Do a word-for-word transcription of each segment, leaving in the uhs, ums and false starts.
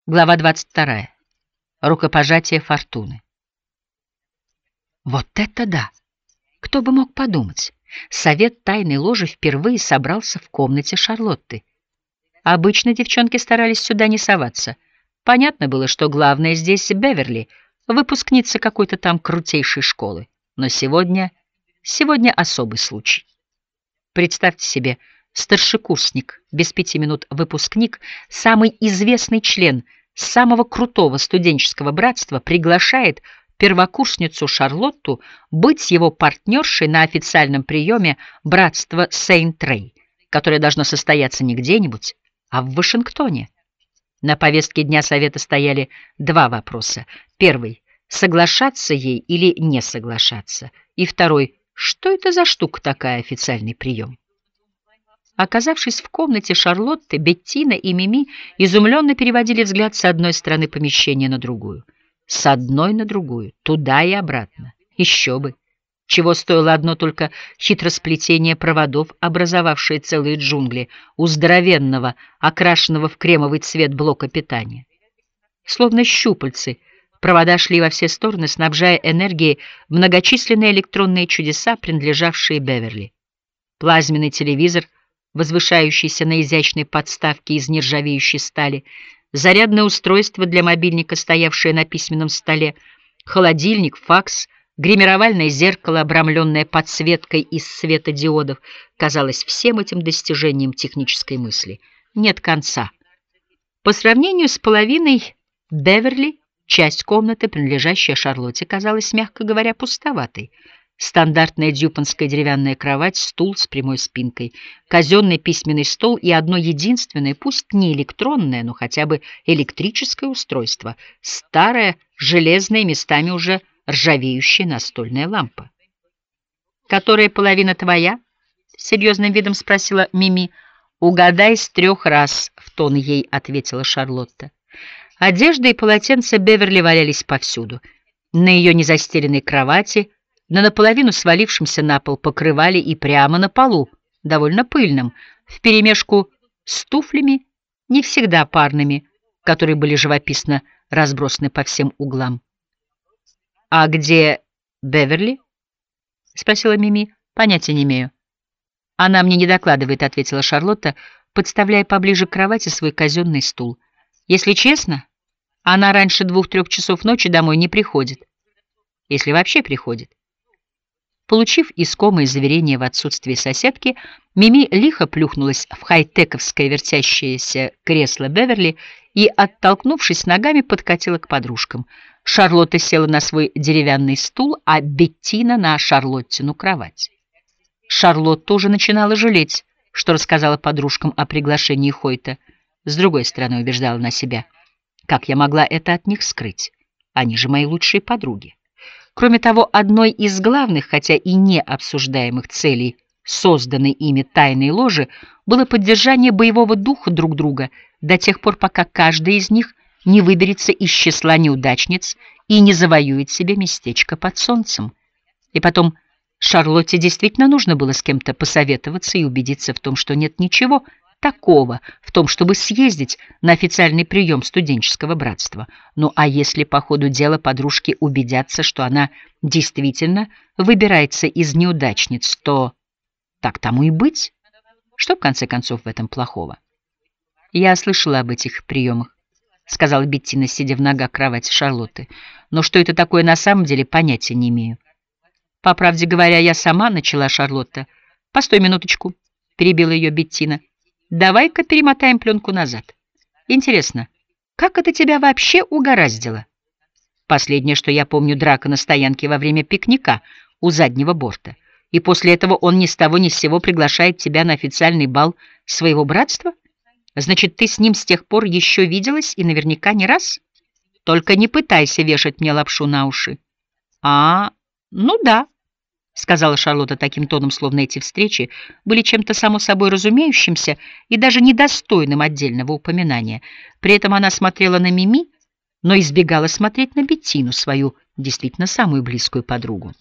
Глава двадцать вторая. Рукопожатие фортуны. Вот это да! Кто бы мог подумать? Совет тайной ложи впервые собрался в комнате Шарлотты. Обычно девчонки старались сюда не соваться. Понятно было, что главное здесь Беверли, выпускница какой-то там крутейшей школы. Но сегодня... сегодня особый случай. Представьте себе, старшекурсник, без пяти минут выпускник, самый известный член самого крутого студенческого братства приглашает первокурсницу Шарлотту быть его партнершей на официальном приеме братства Сейнт-Рэй, которое должно состояться не где-нибудь, а в Вашингтоне. На повестке дня совета стояли два вопроса. Первый — соглашаться ей или не соглашаться. И второй — что это за штука такая, официальный прием? Оказавшись в комнате Шарлотты, Беттина и Мими изумленно переводили взгляд с одной стороны помещения на другую. С одной на другую, туда и обратно. Еще бы! Чего стоило одно только хитросплетение проводов, образовавшие целые джунгли у здоровенного, окрашенного в кремовый цвет блока питания. Словно щупальцы, провода шли во все стороны, снабжая энергией многочисленные электронные чудеса, принадлежавшие Беверли. Плазменный телевизор, возвышающийся на изящной подставке из нержавеющей стали, зарядное устройство для мобильника, стоявшее на письменном столе, холодильник, факс, гримировальное зеркало, обрамленное подсветкой из светодиодов. Казалось, всем этим достижением технической мысли нет конца. По сравнению с половиной Беверли, часть комнаты, принадлежащая Шарлотте, казалась, мягко говоря, пустоватой. Стандартная дюпонская деревянная кровать, стул с прямой спинкой, казенный письменный стол и одно единственное, пусть не электронное, но хотя бы электрическое устройство, старая, железная, местами уже ржавеющая настольная лампа. «Которая половина твоя?» — с серьезным видом спросила Мими. «Угадай с трех раз», — в тон ей ответила Шарлотта. Одежда и полотенца Беверли валялись повсюду. На ее незастеленной кровати, на наполовину свалившемся на пол покрывале и прямо на полу, довольно пыльном, вперемешку с туфлями, не всегда парными, которые были живописно разбросаны по всем углам. «А где Беверли?» — спросила Мими. «Понятия не имею». «Она мне не докладывает», — ответила Шарлотта, подставляя поближе к кровати свой казенный стул. «Если честно, она раньше двух-трех часов ночи домой не приходит. Если вообще приходит». Получив искомое заверение в отсутствии соседки, Мими лихо плюхнулась в хай-тековское вертящееся кресло Беверли и, оттолкнувшись ногами, подкатила к подружкам. Шарлотта села на свой деревянный стул, а Беттина на Шарлоттину кровать. Шарлотта уже начинала жалеть, что рассказала подружкам о приглашении Хойта. С другой стороны, убеждала она себя, как я могла это от них скрыть? Они же мои лучшие подруги. Кроме того, одной из главных, хотя и не обсуждаемых целей, созданной ими тайной ложи, было поддержание боевого духа друг друга до тех пор, пока каждая из них не выберется из числа неудачниц и не завоюет себе местечко под солнцем. И потом, Шарлотте действительно нужно было с кем-то посоветоваться и убедиться в том, что нет ничего такого в том, чтобы съездить на официальный прием студенческого братства. Ну а если по ходу дела подружки убедятся, что она действительно выбирается из неудачниц, то так тому и быть. Что, в конце концов, в этом плохого? «Я слышала об этих приемах», — сказала Беттина, сидя в ногах кровати Шарлотты. «Но что это такое на самом деле, понятия не имею». «По правде говоря, я сама начала, Шарлотта». «Постой минуточку», — перебила ее Беттина. «Давай-ка перемотаем пленку назад. Интересно, как это тебя вообще угораздило?» Последнее, что я помню, драка на стоянке во время пикника у заднего борта. И после этого он ни с того ни с сего приглашает тебя на официальный бал своего братства? Значит, ты с ним с тех пор еще виделась и наверняка не раз? Только не пытайся вешать мне лапшу на уши. А, ну да. — сказала Шарлотта таким тоном, словно эти встречи были чем-то само собой разумеющимся и даже недостойным отдельного упоминания. При этом она смотрела на Мими, но избегала смотреть на Беттину, свою действительно самую близкую подругу.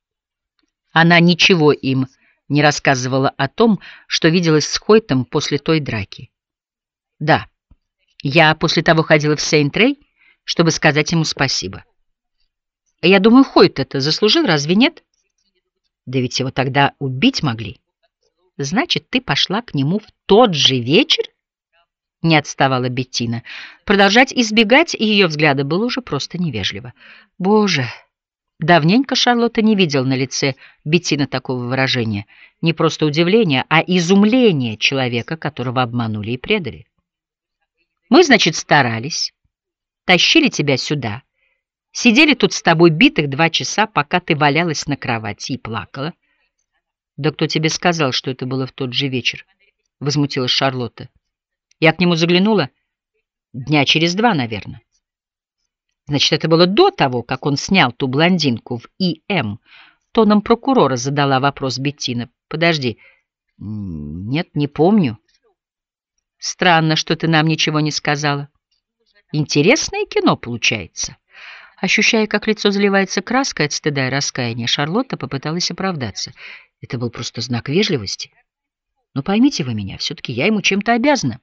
Она ничего им не рассказывала о том, что виделась с Хойтом после той драки. Да, Я после того ходила в Сейнт-Рэй, чтобы сказать ему спасибо. Я думаю, Хойт это заслужил, разве нет? Да ведь его тогда убить могли. Значит, ты пошла к нему в тот же вечер? Не отставала Беттина. Продолжать избегать ее взгляда было уже просто невежливо. Боже, давненько Шарлотта не видела на лице Беттины такого выражения. Не просто удивление, а изумление человека, которого обманули и предали. Мы, значит, старались, тащили тебя сюда, сидели тут с тобой битых два часа, пока ты валялась на кровати и плакала. Да кто тебе сказал, что это было в тот же вечер? Возмутилась Шарлотта. Я к нему заглянула дня через два, наверное. Значит, это было до того, как он снял ту блондинку в И М. Тоном прокурора задала вопрос Беттина. Подожди. Нет, не помню. Странно, что ты нам ничего не сказала. Интересное кино получается. Ощущая, как лицо заливается краской от стыда и раскаяния, Шарлотта попыталась оправдаться. Это был просто знак вежливости. Но поймите вы меня, все-таки я ему чем-то обязана.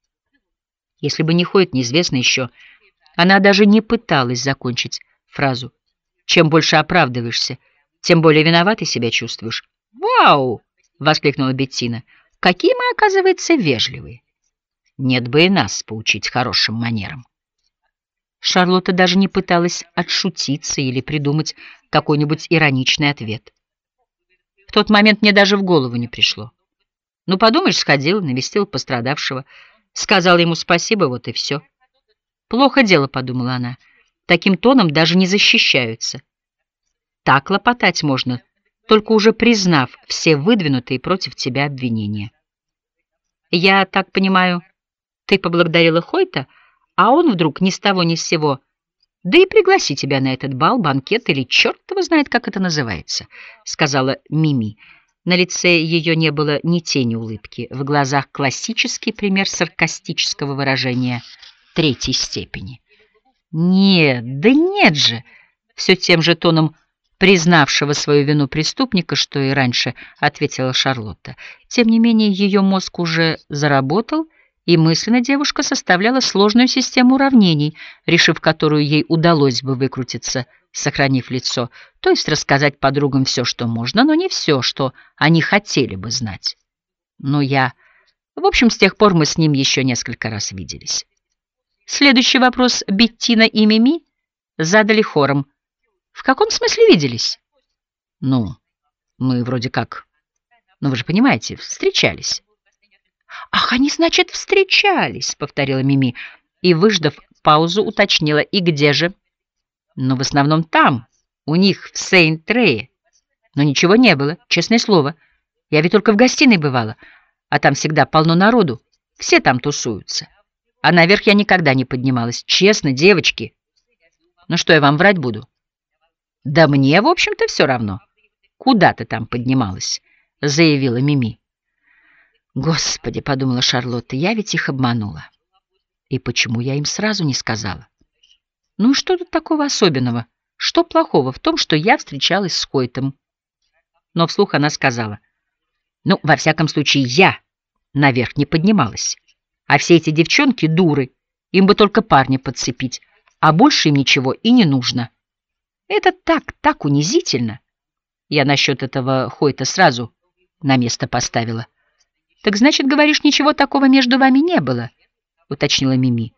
Если бы не Хойт, неизвестно еще. Она даже не пыталась закончить фразу. Чем больше оправдываешься, тем более виноватой себя чувствуешь. «Вау!» — воскликнула Беттина. «Какие мы, оказывается, вежливые! Нет бы и нас поучить хорошим манерам». Шарлотта даже не пыталась отшутиться или придумать какой-нибудь ироничный ответ. В тот момент мне даже в голову не пришло. Ну, подумаешь, сходила, навестила пострадавшего, сказала ему спасибо, вот и все. Плохо дело, подумала она. Таким тоном даже не защищаются. Так лопотать можно, только уже признав все выдвинутые против тебя обвинения. Я так понимаю, ты поблагодарила Хойта, а он вдруг ни с того ни с сего, да и пригласи тебя на этот бал, банкет или черт его знает, как это называется, сказала Мими. На лице ее не было ни тени улыбки, в глазах классический пример саркастического выражения третьей степени. «Нет, да нет же!» Все тем же тоном признавшего свою вину преступника, что и раньше, ответила Шарлотта. Тем не менее, ее мозг уже заработал, и мысленно девушка составляла сложную систему уравнений, решив которую ей удалось бы выкрутиться, сохранив лицо, то есть рассказать подругам все, что можно, но не все, что они хотели бы знать. Но я... В общем, с тех пор мы с ним еще несколько раз виделись. Следующий вопрос Беттина и Мими задали хором. В каком смысле виделись? Ну, мы вроде как... Ну, вы же понимаете, встречались. Ах, они, значит, встречались, повторила Мими, и, выждав паузу, уточнила. И где же? Ну, в основном там, у них, в Сейнт-Рэе. Но ничего не было, честное слово. Я ведь только в гостиной бывала, а там всегда полно народу. Все там тусуются. А наверх я никогда не поднималась. Честно, девочки. Ну что, я вам врать буду? Да мне, в общем-то, все равно. Куда ты там поднималась? Заявила Мими. Господи, подумала Шарлотта, я ведь их обманула. И почему я им сразу не сказала? Ну и что тут такого особенного? Что плохого в том, что я встречалась с Хойтом? Но вслух она сказала. Ну, во всяком случае, я наверх не поднималась. А все эти девчонки дуры. Им бы только парня подцепить. А больше им ничего и не нужно. Это так, так унизительно. Я насчет этого Хойта сразу на место поставила. Так значит, говоришь, ничего такого между вами не было? Уточнила Мими.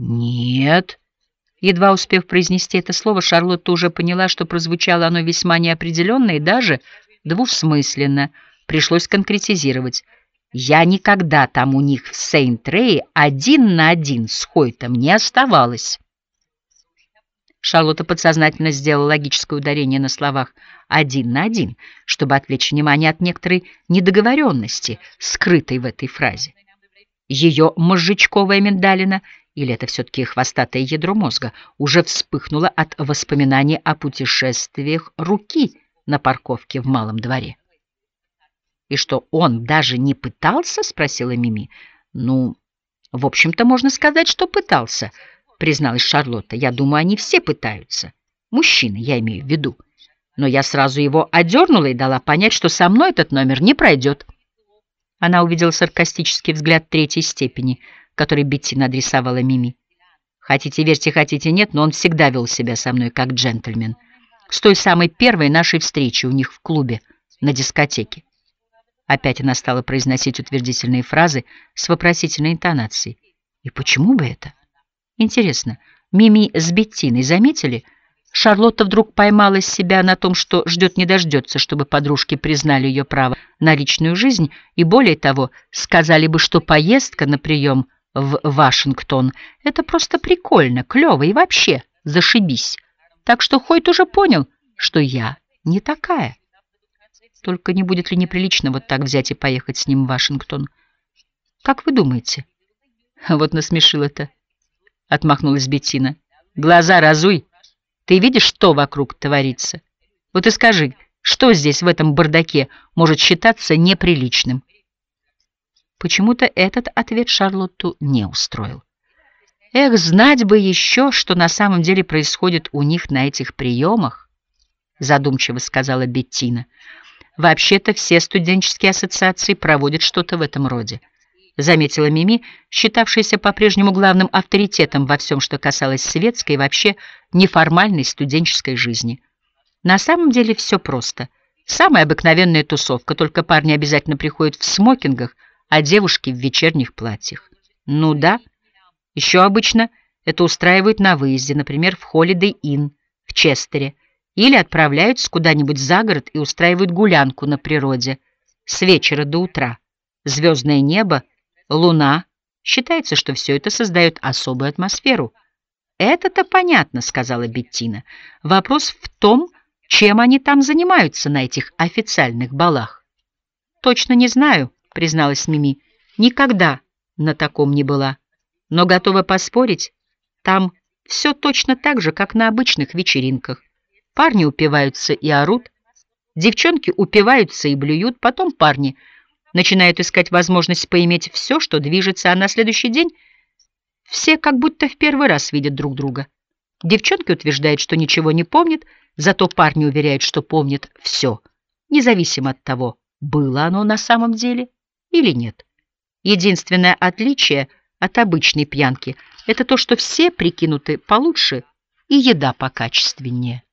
Нет. Едва успев произнести это слово, Шарлотта уже поняла, что прозвучало оно весьма неопределенно и даже двусмысленно. Пришлось конкретизировать. Я никогда там у них в Сейнт-Рэе один на один с Хойтом не оставалась. Шарлотта подсознательно сделала логическое ударение на словах «один на один», чтобы отвлечь внимание от некоторой недоговоренности, скрытой в этой фразе. Ее мозжечковая миндалина, или это все-таки хвостатое ядро мозга, уже вспыхнуло от воспоминаний о путешествиях руки на парковке в Малом дворе. «И что, он даже не пытался?» — спросила Мими. «Ну, в общем-то, можно сказать, что пытался», — призналась Шарлотта. «Я думаю, они все пытаются. Мужчины, я имею в виду. Но я сразу его одернула и дала понять, что со мной этот номер не пройдет». Она увидела саркастический взгляд третьей степени, который Беттина адресовала Мими. Хотите верьте, хотите нет, но он всегда вел себя со мной как джентльмен. С той самой первой нашей встречи у них в клубе, на дискотеке. Опять она стала произносить утвердительные фразы с вопросительной интонацией. И почему бы это? Интересно, Мими с Беттиной заметили? Шарлотта вдруг поймала себя на том, что ждет не дождется, чтобы подружки признали ее право на личную жизнь, и более того, сказали бы, что поездка на прием в Вашингтон — это просто прикольно, клево и вообще зашибись. Так что Хойт уже понял, что я не такая. Только не будет ли неприлично вот так взять и поехать с ним в Вашингтон? Как вы думаете? Вот насмешила-то, — отмахнулась Беттина. Глаза разуй. Ты видишь, что вокруг творится? Вот и скажи, что здесь, в этом бардаке, может считаться неприличным? Почему-то этот ответ Шарлотту не устроил. Эх, знать бы еще, что на самом деле происходит у них на этих приемах, задумчиво сказала Беттина. Вообще-то все студенческие ассоциации проводят что-то в этом роде, заметила Мими, считавшаяся по-прежнему главным авторитетом во всем, что касалось светской и вообще неформальной студенческой жизни. На самом деле все просто. Самая обыкновенная тусовка, только парни обязательно приходят в смокингах, а девушки в вечерних платьях. Ну да, еще обычно это устраивают на выезде, например, в Holiday Inn в Честере, или отправляются куда-нибудь за город и устраивают гулянку на природе с вечера до утра. Звездное небо, луна. Считается, что все это создает особую атмосферу. «Это-то понятно», — сказала Беттина. «Вопрос в том, чем они там занимаются на этих официальных балах». «Точно не знаю», — призналась Мими. «Никогда на таком не была. Но готова поспорить, там все точно так же, как на обычных вечеринках. Парни упиваются и орут, девчонки упиваются и блюют, потом парни начинают искать возможность поиметь все, что движется, а на следующий день все как будто в первый раз видят друг друга. Девчонки утверждают, что ничего не помнят, зато парни уверяют, что помнят все, независимо от того, было оно на самом деле или нет. Единственное отличие от обычной пьянки — это то, что все прикинуты получше и еда покачественнее.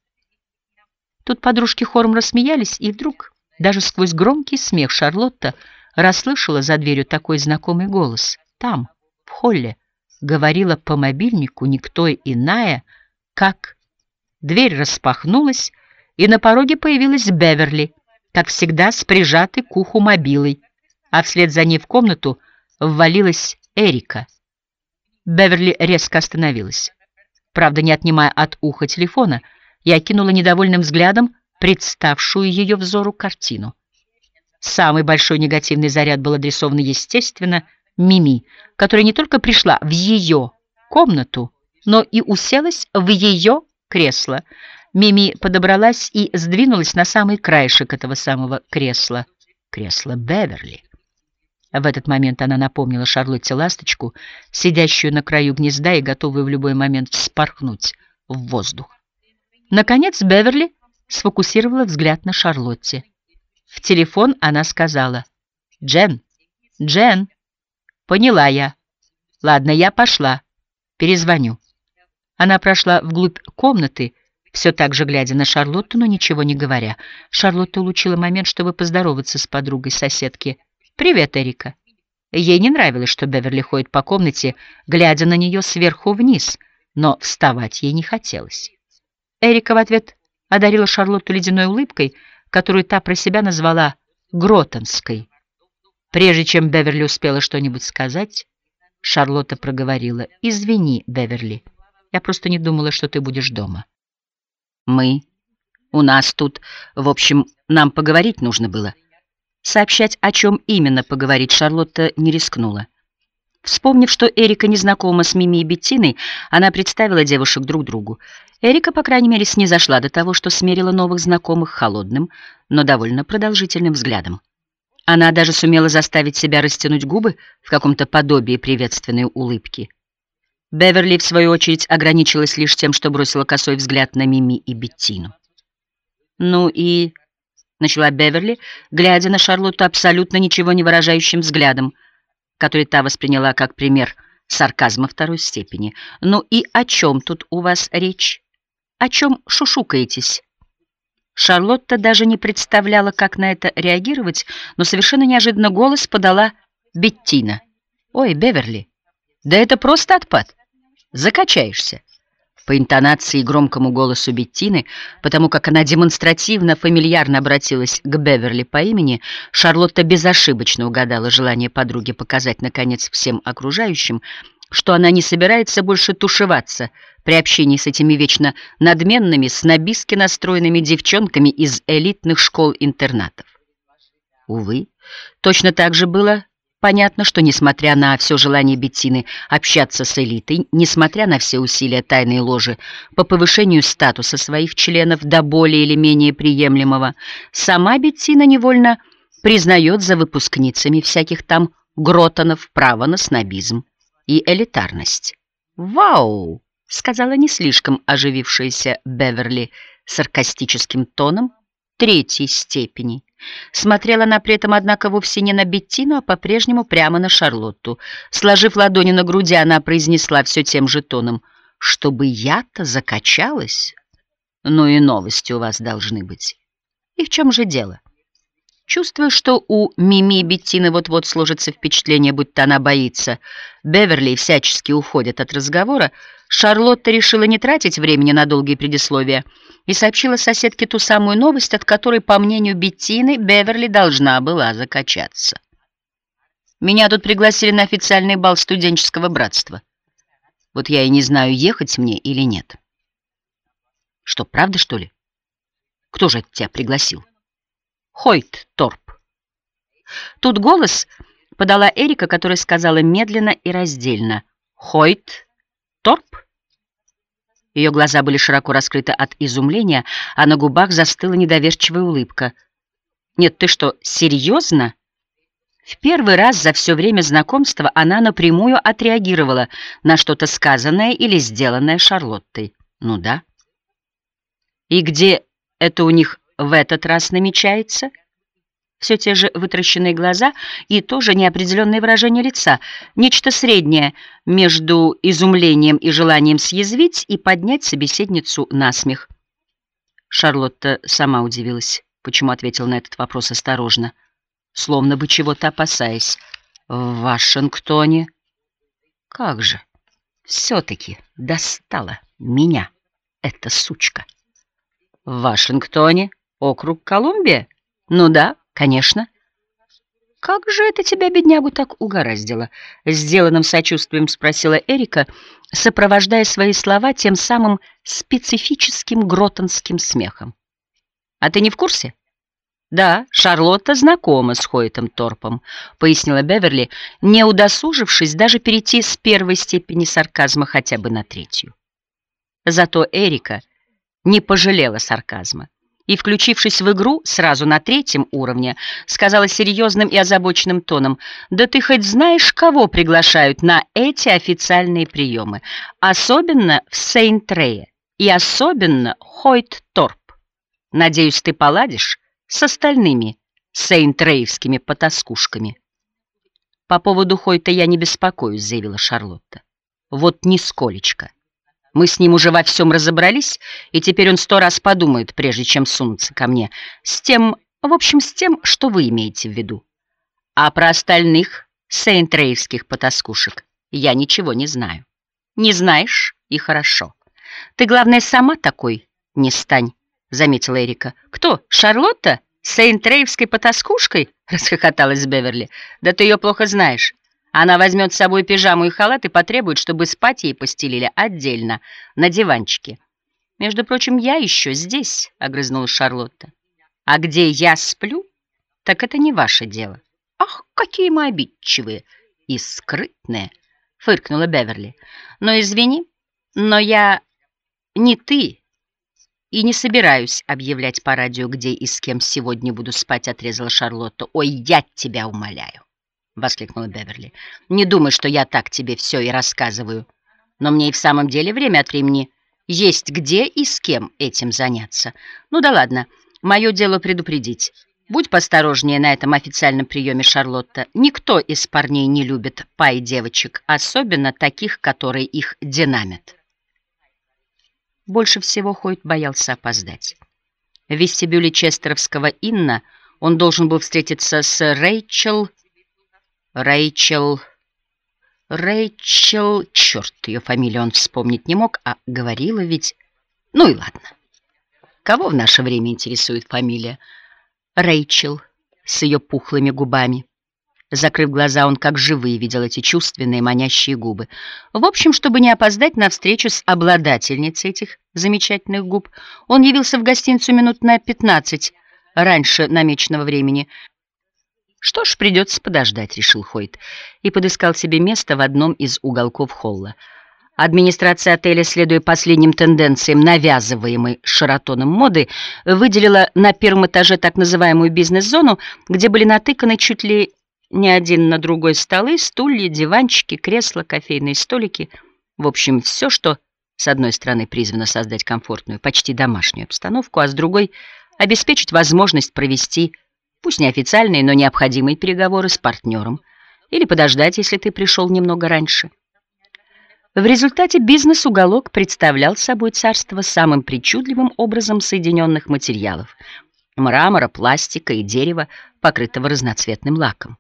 Тут подружки хором рассмеялись, и вдруг, даже сквозь громкий смех, Шарлотта расслышала за дверью такой знакомый голос. Там, в холле, говорила по мобильнику никто иная, как... Дверь распахнулась, и на пороге появилась Беверли, как всегда с прижатой к уху мобилой, а вслед за ней в комнату ввалилась Эрика. Беверли резко остановилась, правда, не отнимая от уха телефона, и окинула недовольным взглядом представшую ее взору картину. Самый большой негативный заряд был адресован, естественно, Мими, которая не только пришла в ее комнату, но и уселась в ее кресло. Мими подобралась и сдвинулась на самый краешек этого самого кресла, кресла Беверли. В этот момент она напомнила Шарлотте ласточку, сидящую на краю гнезда и готовую в любой момент вспорхнуть в воздух. Наконец Беверли сфокусировала взгляд на Шарлотте. В телефон она сказала: «Джен, Джен, поняла я. Ладно, я пошла. Перезвоню». Она прошла вглубь комнаты, все так же глядя на Шарлотту, но ничего не говоря. Шарлотта улучила момент, чтобы поздороваться с подругой-соседки. «Привет, Эрика». Ей не нравилось, что Беверли ходит по комнате, глядя на нее сверху вниз, но вставать ей не хотелось. Эрика в ответ одарила Шарлотту ледяной улыбкой, которую та про себя назвала гротонской. Прежде чем Беверли успела что-нибудь сказать, Шарлотта проговорила: «Извини, Беверли, я просто не думала, что ты будешь дома». «Мы? У нас тут, в общем, нам поговорить нужно было». Сообщать, о чем именно поговорить, Шарлотта не рискнула. Вспомнив, что Эрика не знакома с Мими и Беттиной, она представила девушек друг другу. Эрика, по крайней мере, снизошла до того, что смерила новых знакомых холодным, но довольно продолжительным взглядом. Она даже сумела заставить себя растянуть губы в каком-то подобии приветственной улыбки. Беверли, в свою очередь, ограничилась лишь тем, что бросила косой взгляд на Мими и Беттину. «Ну и...» — начала Беверли, глядя на Шарлотту абсолютно ничего не выражающим взглядом, который та восприняла как пример сарказма второй степени. «Ну и о чем тут у вас речь? О чем шушукаетесь?» Шарлотта даже не представляла, как на это реагировать, но совершенно неожиданно голос подала Беттина. «Ой, Беверли, да это просто отпад. Закачаешься». По интонации и громкому голосу Беттины, потому как она демонстративно, фамильярно обратилась к Беверли по имени, Шарлотта безошибочно угадала желание подруги показать, наконец, всем окружающим, что она не собирается больше тушеваться при общении с этими вечно надменными, снобистски настроенными девчонками из элитных школ-интернатов. Увы, точно так же было понятно, что, несмотря на все желание Беттины общаться с элитой, несмотря на все усилия тайной ложи по повышению статуса своих членов до более или менее приемлемого, сама Беттина невольно признает за выпускницами всяких там Гротонов право на снобизм и элитарность. «Вау!» — сказала не слишком оживившаяся Беверли саркастическим тоном третьей степени. Смотрела она при этом, однако, вовсе не на Беттину, а по-прежнему прямо на Шарлотту. Сложив ладони на груди, она произнесла все тем же тоном: «Чтобы я-то закачалась? Ну и новости у вас должны быть. И в чем же дело?» Чувствуя, что у Мими и Беттины вот-вот сложится впечатление, будто она боится Беверли и всячески уходит от разговора, Шарлотта решила не тратить времени на долгие предисловия и сообщила соседке ту самую новость, от которой, по мнению Беттины, Беверли должна была закачаться. «Меня тут пригласили на официальный бал студенческого братства. Вот я и не знаю, ехать мне или нет». «Что, правда, что ли? Кто же тебя пригласил?» «Хойт Торп». Тут голос подала Эрика, которая сказала медленно и раздельно: «Хойт Торп?» Ее глаза были широко раскрыты от изумления, а на губах застыла недоверчивая улыбка. «Нет, ты что, серьезно?» В первый раз за все время знакомства она напрямую отреагировала на что-то сказанное или сделанное Шарлоттой. «Ну да». «И где это у них в этот раз намечается?» Все те же вытращенные глаза и тоже неопределенное выражение лица, нечто среднее между изумлением и желанием съязвить и поднять собеседницу на смех. Шарлотта сама удивилась, почему ответила на этот вопрос осторожно, словно бы чего-то опасаясь. «В Вашингтоне?» «Как же, все-таки достала меня эта сучка!» «В Вашингтоне? Округ Колумбия? Ну да, конечно». «Как же это тебя, беднягу, так угораздило?» — сделанным сочувствием спросила Эрика, сопровождая свои слова тем самым специфическим гротонским смехом. «А ты не в курсе?» «Да, Шарлотта знакома с Хойтом Торпом», — пояснила Беверли, не удосужившись даже перейти с первой степени сарказма хотя бы на третью. Зато Эрика не пожалела сарказма и, включившись в игру сразу на третьем уровне, сказала серьезным и озабоченным тоном: «Да ты хоть знаешь, кого приглашают на эти официальные приемы? Особенно в Сейнт-Рее и особенно Хойт Торп. Надеюсь, ты поладишь с остальными сейнт-реевскими потаскушками». «По поводу Хойта я не беспокоюсь», — заявила Шарлотта. «Вот нисколечко. Мы с ним уже во всем разобрались, и теперь он сто раз подумает, прежде чем сунуться ко мне. С тем, в общем, с тем, что вы имеете в виду. А про остальных сейнт-реевских потаскушек я ничего не знаю». «Не знаешь? И хорошо. Ты, главное, сама такой не стань», — заметила Эрика. «Кто? Шарлотта? Сейнт-Реевской потаскушкой?» — расхохоталась Беверли. «Да ты ее плохо знаешь. Она возьмет с собой пижаму и халат и потребует, чтобы спать ей постелили отдельно, на диванчике». «Между прочим, я еще здесь», — огрызнулась Шарлотта. «А где я сплю, так это не ваше дело». «Ах, какие мы обидчивые и скрытные», — фыркнула Беверли. «Но извини, но я не ты и не собираюсь объявлять по радио, где и с кем сегодня буду спать», — отрезала Шарлотта. «Ой, я тебя умоляю», — воскликнула Беверли. «Не думай, что я так тебе все и рассказываю. Но мне и в самом деле время от времени есть где и с кем этим заняться. Ну да ладно, мое дело предупредить. Будь поосторожнее на этом официальном приеме, Шарлотта. Никто из парней не любит пай девочек, особенно таких, которые их динамят. Больше всего Хойт боялся опоздать. В вестибюле Честеровского Инна он должен был встретиться с Рэйчел... Рэйчел... Рэйчел... Черт, ее фамилию он вспомнить не мог, а говорила ведь... Ну и ладно. Кого в наше время интересует фамилия? Рэйчел с ее пухлыми губами. Закрыв глаза, он как живые видел эти чувственные манящие губы. В общем, чтобы не опоздать на встречу с обладательницей этих замечательных губ, он явился в гостиницу минут на пятнадцать раньше намеченного времени. Что ж, придется подождать, решил Хойт, и подыскал себе место в одном из уголков холла. Администрация отеля, следуя последним тенденциям, навязываемой Шератоном моды, выделила на первом этаже так называемую бизнес-зону, где были натыканы чуть ли не один на другой столы, стулья, диванчики, кресла, кофейные столики. В общем, все, что с одной стороны призвано создать комфортную, почти домашнюю обстановку, а с другой — обеспечить возможность провести, пусть неофициальные, но необходимые переговоры с партнером или подождать, если ты пришел немного раньше. В результате бизнес-уголок представлял собой царство самым причудливым образом соединенных материалов — мрамора, пластика и дерева, покрытого разноцветным лаком.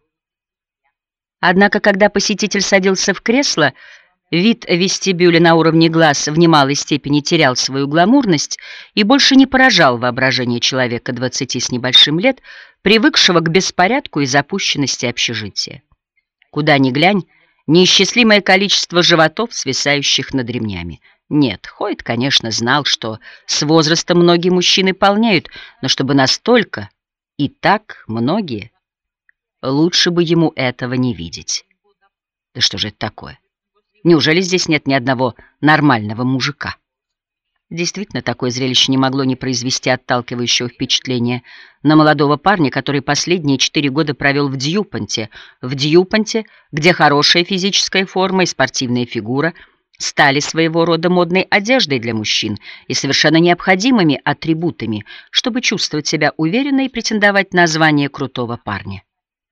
Однако, когда посетитель садился в кресло, вид вестибюля на уровне глаз в немалой степени терял свою гламурность и больше не поражал воображение человека двадцати с небольшим лет, привыкшего к беспорядку и запущенности общежития. Куда ни глянь, неисчислимое количество животов, свисающих над ремнями. Нет, Хойт, конечно, знал, что с возрастом многие мужчины полнеют, но чтобы настолько и так многие... Лучше бы ему этого не видеть. Да что же это такое? Неужели здесь нет ни одного нормального мужика? Действительно, такое зрелище не могло не произвести отталкивающего впечатления на молодого парня, который последние четыре года провел в Дьюпонте. В Дьюпонте, где хорошая физическая форма и спортивная фигура стали своего рода модной одеждой для мужчин и совершенно необходимыми атрибутами, чтобы чувствовать себя уверенно и претендовать на звание крутого парня.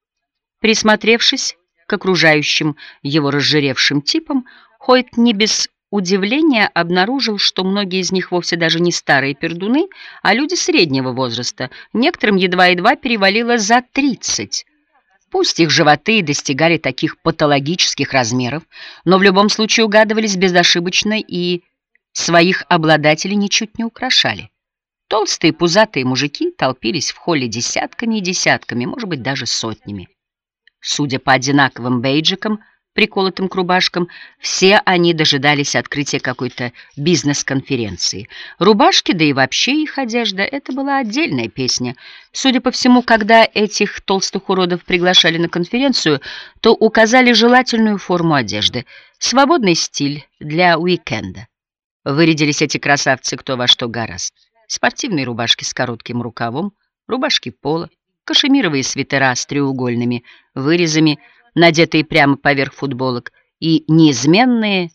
Присмотревшись к окружающим его разжиревшим типам, Хойт не без удивления обнаружил, что многие из них вовсе даже не старые пердуны, а люди среднего возраста, некоторым едва-едва перевалило за тридцать. Пусть их животы достигали таких патологических размеров, но в любом случае угадывались безошибочно и своих обладателей ничуть не украшали. Толстые пузатые мужики толпились в холле десятками и десятками, может быть, даже сотнями. Судя по одинаковым бейджикам, приколотым к рубашкам, все они дожидались открытия какой-то бизнес-конференции. Рубашки, да и вообще их одежда — это была отдельная песня. Судя по всему, когда этих толстых уродов приглашали на конференцию, то указали желательную форму одежды, свободный стиль для уикенда. Вырядились эти красавцы кто во что гораст. Спортивные рубашки с коротким рукавом, рубашки поло, кашемировые свитера с треугольными вырезами, надетые прямо поверх футболок, и неизменные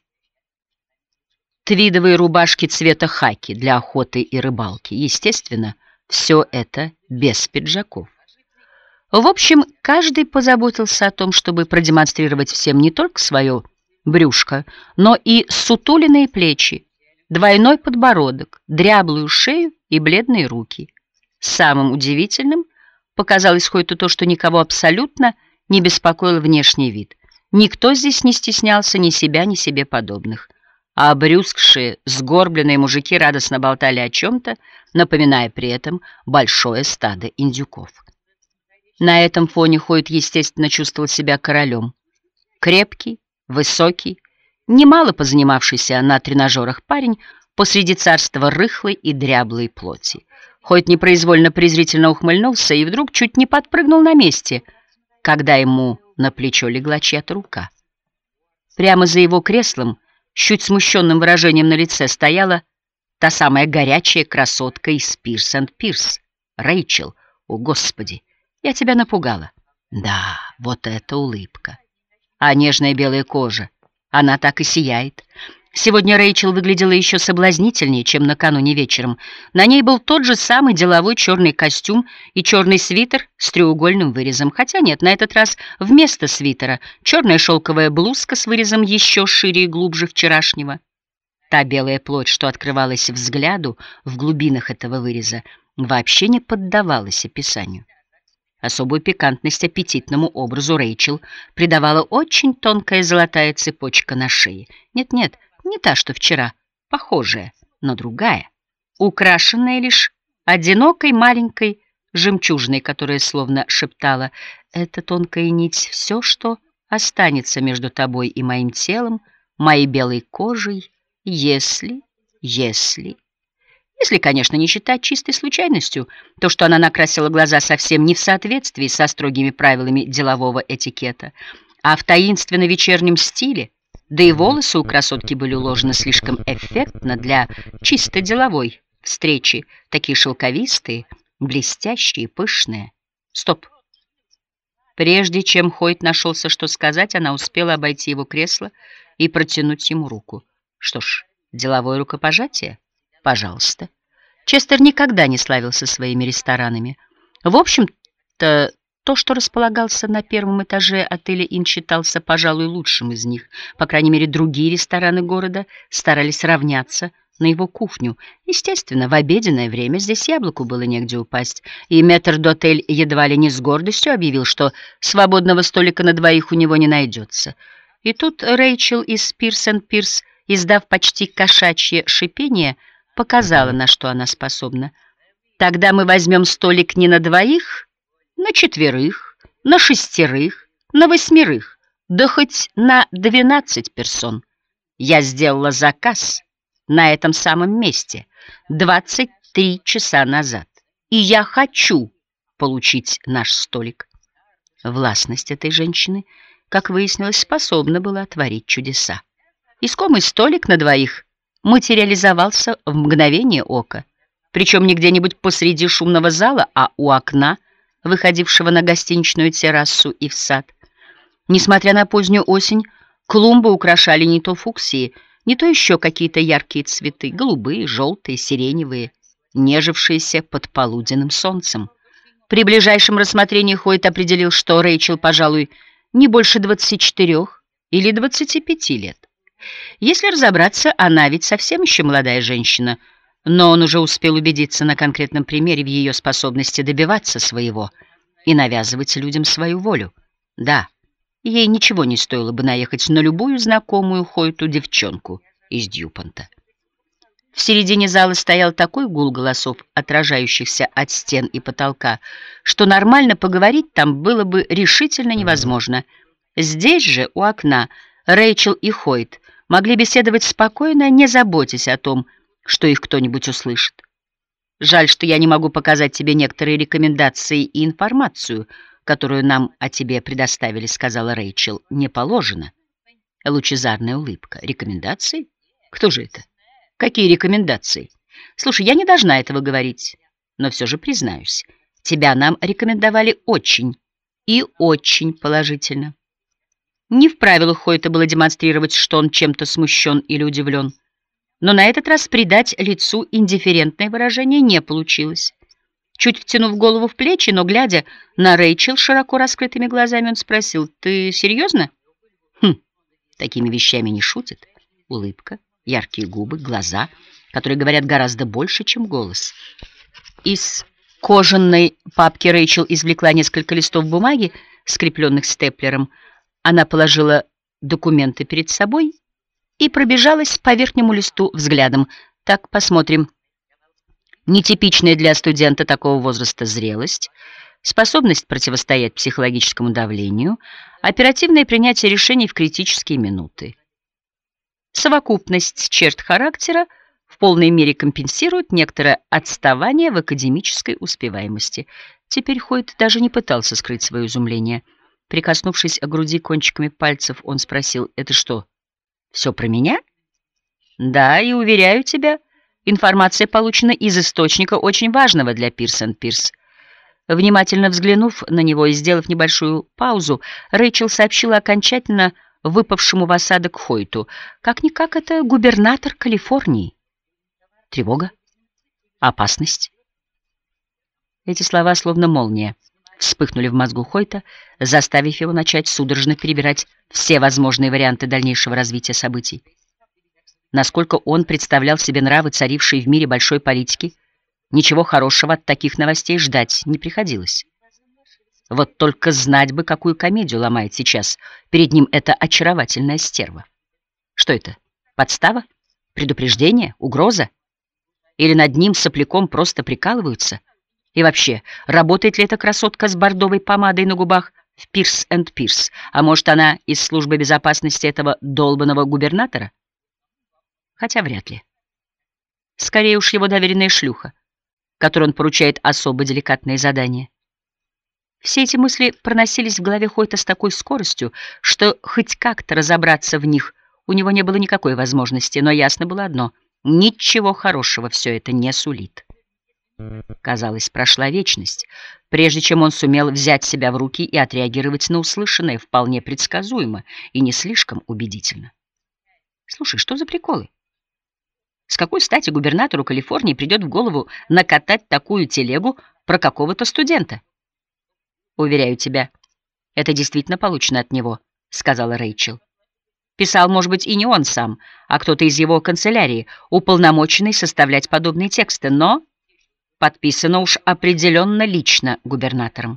твидовые рубашки цвета хаки для охоты и рыбалки. Естественно, все это без пиджаков. В общем, каждый позаботился о том, чтобы продемонстрировать всем не только свое брюшко, но и сутуленные плечи, двойной подбородок, дряблую шею и бледные руки. Самым удивительным показалось Хойту то, что никого абсолютно не беспокоил внешний вид. Никто здесь не стеснялся ни себя, ни себе подобных. А обрюзгшие, сгорбленные мужики радостно болтали о чем-то, напоминая при этом большое стадо индюков. На этом фоне Хойт, естественно, чувствовал себя королем. Крепкий, высокий, немало позанимавшийся на тренажерах парень посреди царства рыхлой и дряблой плоти. Хойт непроизвольно презрительно ухмыльнулся и вдруг чуть не подпрыгнул на месте, когда ему на плечо легла чья-то рука. Прямо за его креслом, с чуть смущенным выражением на лице, стояла та самая горячая красотка из Пирс энд Пирс. Рэйчел, о господи, я тебя напугала. Да, вот эта улыбка. А нежная белая кожа, она так и сияет. Сегодня Рэйчел выглядела еще соблазнительнее, чем накануне вечером. На ней был тот же самый деловой черный костюм и черный свитер с треугольным вырезом. Хотя нет, на этот раз вместо свитера черная шелковая блузка с вырезом еще шире и глубже вчерашнего. Та белая плоть, что открывалась взгляду в глубинах этого выреза, вообще не поддавалась описанию. Особую пикантность аппетитному образу Рэйчел придавала очень тонкая золотая цепочка на шее. Нет-нет, не та, что вчера, похожая, но другая, украшенная лишь одинокой маленькой жемчужиной, которая словно шептала: «Это тонкая нить, все, что останется между тобой и моим телом, моей белой кожей, если, если...» Если, конечно, не считать чистой случайностью то, что она накрасила глаза совсем не в соответствии со строгими правилами делового этикета, а в таинственно-вечернем стиле, да и волосы у красотки были уложены слишком эффектно для чисто деловой встречи, такие шелковистые, блестящие, пышные. Стоп. Прежде чем Хойт нашелся, что сказать, она успела обойти его кресло и протянуть ему руку. Что ж, деловое рукопожатие? Пожалуйста. Честер никогда не славился своими ресторанами. В общем-то, то, что располагался на первом этаже отеля Инн, считался, пожалуй, лучшим из них. По крайней мере, другие рестораны города старались равняться на его кухню. Естественно, в обеденное время здесь яблоку было негде упасть, и метрдотель едва ли не с гордостью объявил, что свободного столика на двоих у него не найдется. И тут Рэйчел из Пирс энд Пирс, издав почти кошачье шипение, показала, на что она способна. «Тогда мы возьмем столик не на двоих, на четверых, на шестерых, на восьмерых, да хоть на двенадцать персон. Я сделала заказ на этом самом месте двадцать три часа назад, и я хочу получить наш столик». Властность этой женщины, как выяснилось, способна была творить чудеса. Искомый столик на двоих материализовался в мгновение ока, причем не где-нибудь посреди шумного зала, а у окна, выходившего на гостиничную террасу и в сад. Несмотря на позднюю осень, клумбы украшали не то фуксии, не то еще какие-то яркие цветы, голубые, желтые, сиреневые, нежившиеся под полуденным солнцем. При ближайшем рассмотрении Хойт определил, что Рэйчел, пожалуй, не больше двадцати четырёх или двадцати пяти лет. Если разобраться, она ведь совсем еще молодая женщина, но он уже успел убедиться на конкретном примере в ее способности добиваться своего и навязывать людям свою волю. Да, ей ничего не стоило бы наехать на любую знакомую Хойту девчонку из Дьюпонта. В середине зала стоял такой гул голосов, отражающихся от стен и потолка, что нормально поговорить там было бы решительно невозможно. Здесь же, у окна, Рэйчел и Хойт могли беседовать спокойно, не заботясь о том, что их кто-нибудь услышит. «Жаль, что я не могу показать тебе некоторые рекомендации и информацию, которую нам о тебе предоставили», — сказала Рэйчел. «Не положено». Лучезарная улыбка. «Рекомендации? Кто же это? Какие рекомендации? Слушай, я не должна этого говорить, но все же признаюсь, тебя нам рекомендовали очень и очень положительно». Не в правилах Хойта было демонстрировать, что он чем-то смущен или удивлен. Но на этот раз придать лицу индифферентное выражение не получилось. Чуть втянув голову в плечи, но глядя на Рэйчел широко раскрытыми глазами, он спросил: «Ты серьезно?» «Хм, такими вещами не шутят». Улыбка, яркие губы, глаза, которые говорят гораздо больше, чем голос. Из кожаной папки Рэйчел извлекла несколько листов бумаги, скрепленных степлером. Она положила документы перед собой и пробежалась по верхнему листу взглядом. Так, посмотрим. Нетипичная для студента такого возраста зрелость, способность противостоять психологическому давлению, оперативное принятие решений в критические минуты. Совокупность черт характера в полной мере компенсирует некоторое отставание в академической успеваемости. Теперь Хойт даже не пытался скрыть свое изумление. Прикоснувшись к груди кончиками пальцев, он спросил: «Это что, все про меня?» «Да, и уверяю тебя, информация получена из источника очень важного для Пирс энд Пирс». Внимательно взглянув на него и сделав небольшую паузу, Рэйчел сообщила окончательно выпавшему в осадок Хойту. Как-никак это губернатор Калифорнии. Тревога, опасность. Эти слова, словно молния, вспыхнули в мозгу Хойта, заставив его начать судорожно перебирать все возможные варианты дальнейшего развития событий. Насколько он представлял себе нравы, царившие в мире большой политики, ничего хорошего от таких новостей ждать не приходилось. Вот только знать бы, какую комедию ломает сейчас перед ним эта очаровательная стерва. Что это? Подстава? Предупреждение? Угроза? Или над ним сопляком просто прикалываются? И вообще, работает ли эта красотка с бордовой помадой на губах в Пирс энд Пирс? А может, она из службы безопасности этого долбанного губернатора? Хотя вряд ли. Скорее уж его доверенная шлюха, которой он поручает особо деликатные задания. Все эти мысли проносились в голове Хойта с такой скоростью, что хоть как-то разобраться в них у него не было никакой возможности, но ясно было одно — ничего хорошего все это не сулит. Казалось, прошла вечность, прежде чем он сумел взять себя в руки и отреагировать на услышанное вполне предсказуемо и не слишком убедительно. Слушай, что за приколы? С какой стати губернатору Калифорнии придет в голову накатать такую телегу про какого-то студента? Уверяю тебя, это действительно получено от него, сказала Рэйчел. Писал, может быть, и не он сам, а кто-то из его канцелярии, уполномоченный составлять подобные тексты, но подписано уж определенно лично губернатором.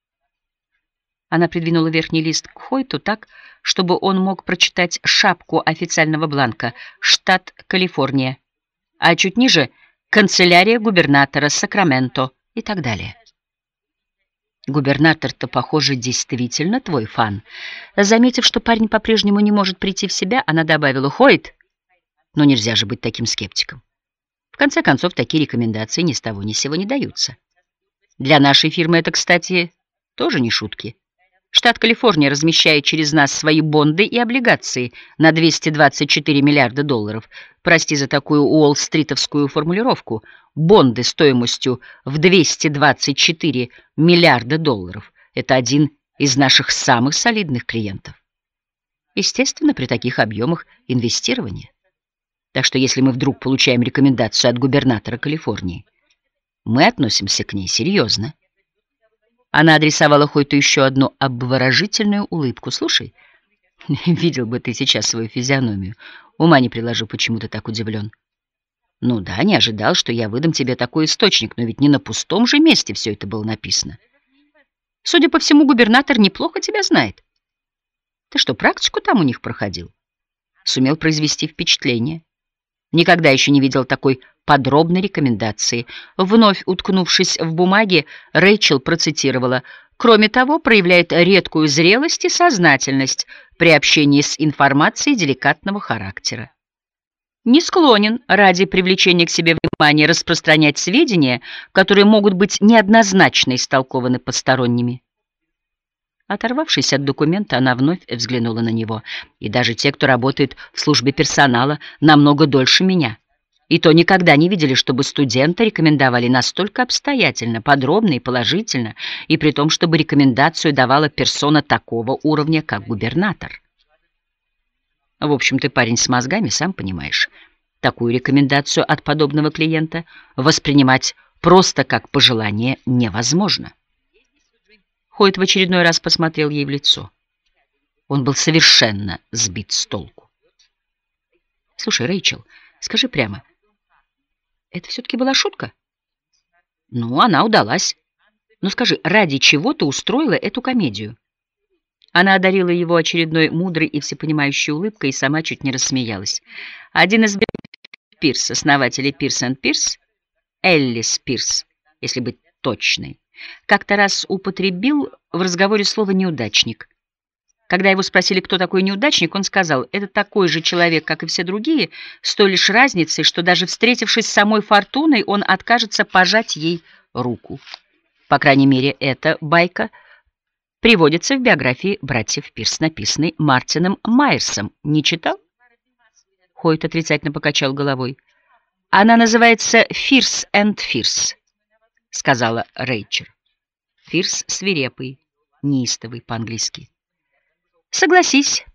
Она придвинула верхний лист к Хойту так, чтобы он мог прочитать шапку официального бланка «Штат Калифорния», а чуть ниже «Канцелярия губернатора Сакраменто» и так далее. Губернатор-то, похоже, действительно твой фан. Заметив, что парень по-прежнему не может прийти в себя, она добавила: «Хойт, но нельзя же быть таким скептиком. В конце концов, такие рекомендации ни с того ни с сего не даются. Для нашей фирмы это, кстати, тоже не шутки. Штат Калифорния размещает через нас свои бонды и облигации на двести двадцать четыре миллиарда долларов. Прости за такую уолл-стритовскую формулировку. Бонды стоимостью в двести двадцать четыре миллиарда долларов. Это один из наших самых солидных клиентов. Естественно, при таких объемах инвестирования. Так что если мы вдруг получаем рекомендацию от губернатора Калифорнии, мы относимся к ней серьезно». Она адресовала Хойту еще одну обворожительную улыбку. «Слушай, видел бы ты сейчас свою физиономию. Ума не приложу, почему ты так удивлен. Ну да, не ожидал, что я выдам тебе такой источник, но ведь не на пустом же месте все это было написано. Судя по всему, губернатор неплохо тебя знает. Ты что, практику там у них проходил? Сумел произвести впечатление. Никогда еще не видел такой подробной рекомендации». Вновь уткнувшись в бумаге, Рэйчел процитировала: «Кроме того, проявляет редкую зрелость и сознательность при общении с информацией деликатного характера. Не склонен ради привлечения к себе внимания распространять сведения, которые могут быть неоднозначно истолкованы посторонними». Оторвавшись от документа, она вновь взглянула на него. «И даже те, кто работает в службе персонала намного дольше меня, и то никогда не видели, чтобы студента рекомендовали настолько обстоятельно, подробно и положительно, и при том, чтобы рекомендацию давала персона такого уровня, как губернатор. В общем, ты парень с мозгами, сам понимаешь. Такую рекомендацию от подобного клиента воспринимать просто как пожелание невозможно». Хойт в очередной раз посмотрел ей в лицо. Он был совершенно сбит с толку. «Слушай, Рэйчел, скажи прямо, это все-таки была шутка?» «Ну, она удалась. Но скажи, ради чего ты устроила эту комедию?» Она одарила его очередной мудрой и всепонимающей улыбкой и сама чуть не рассмеялась. Один из Пирс, основателей Пирс энд Пирс, Эллис Пирс, если быть точной, как-то раз употребил в разговоре слово «неудачник». Когда его спросили, кто такой неудачник, он сказал: «Это такой же человек, как и все другие, с той лишь разницей, что даже встретившись с самой фортуной, он откажется пожать ей руку». По крайней мере, эта байка приводится в биографии братьев Пирс, написанной Мартином Майерсом. Не читал? Хойт отрицательно покачал головой. «Она называется «Фирс энд Фирс», — сказала Рэйчел. «Фирс» — свирепый, неистовый по-английски. Согласись,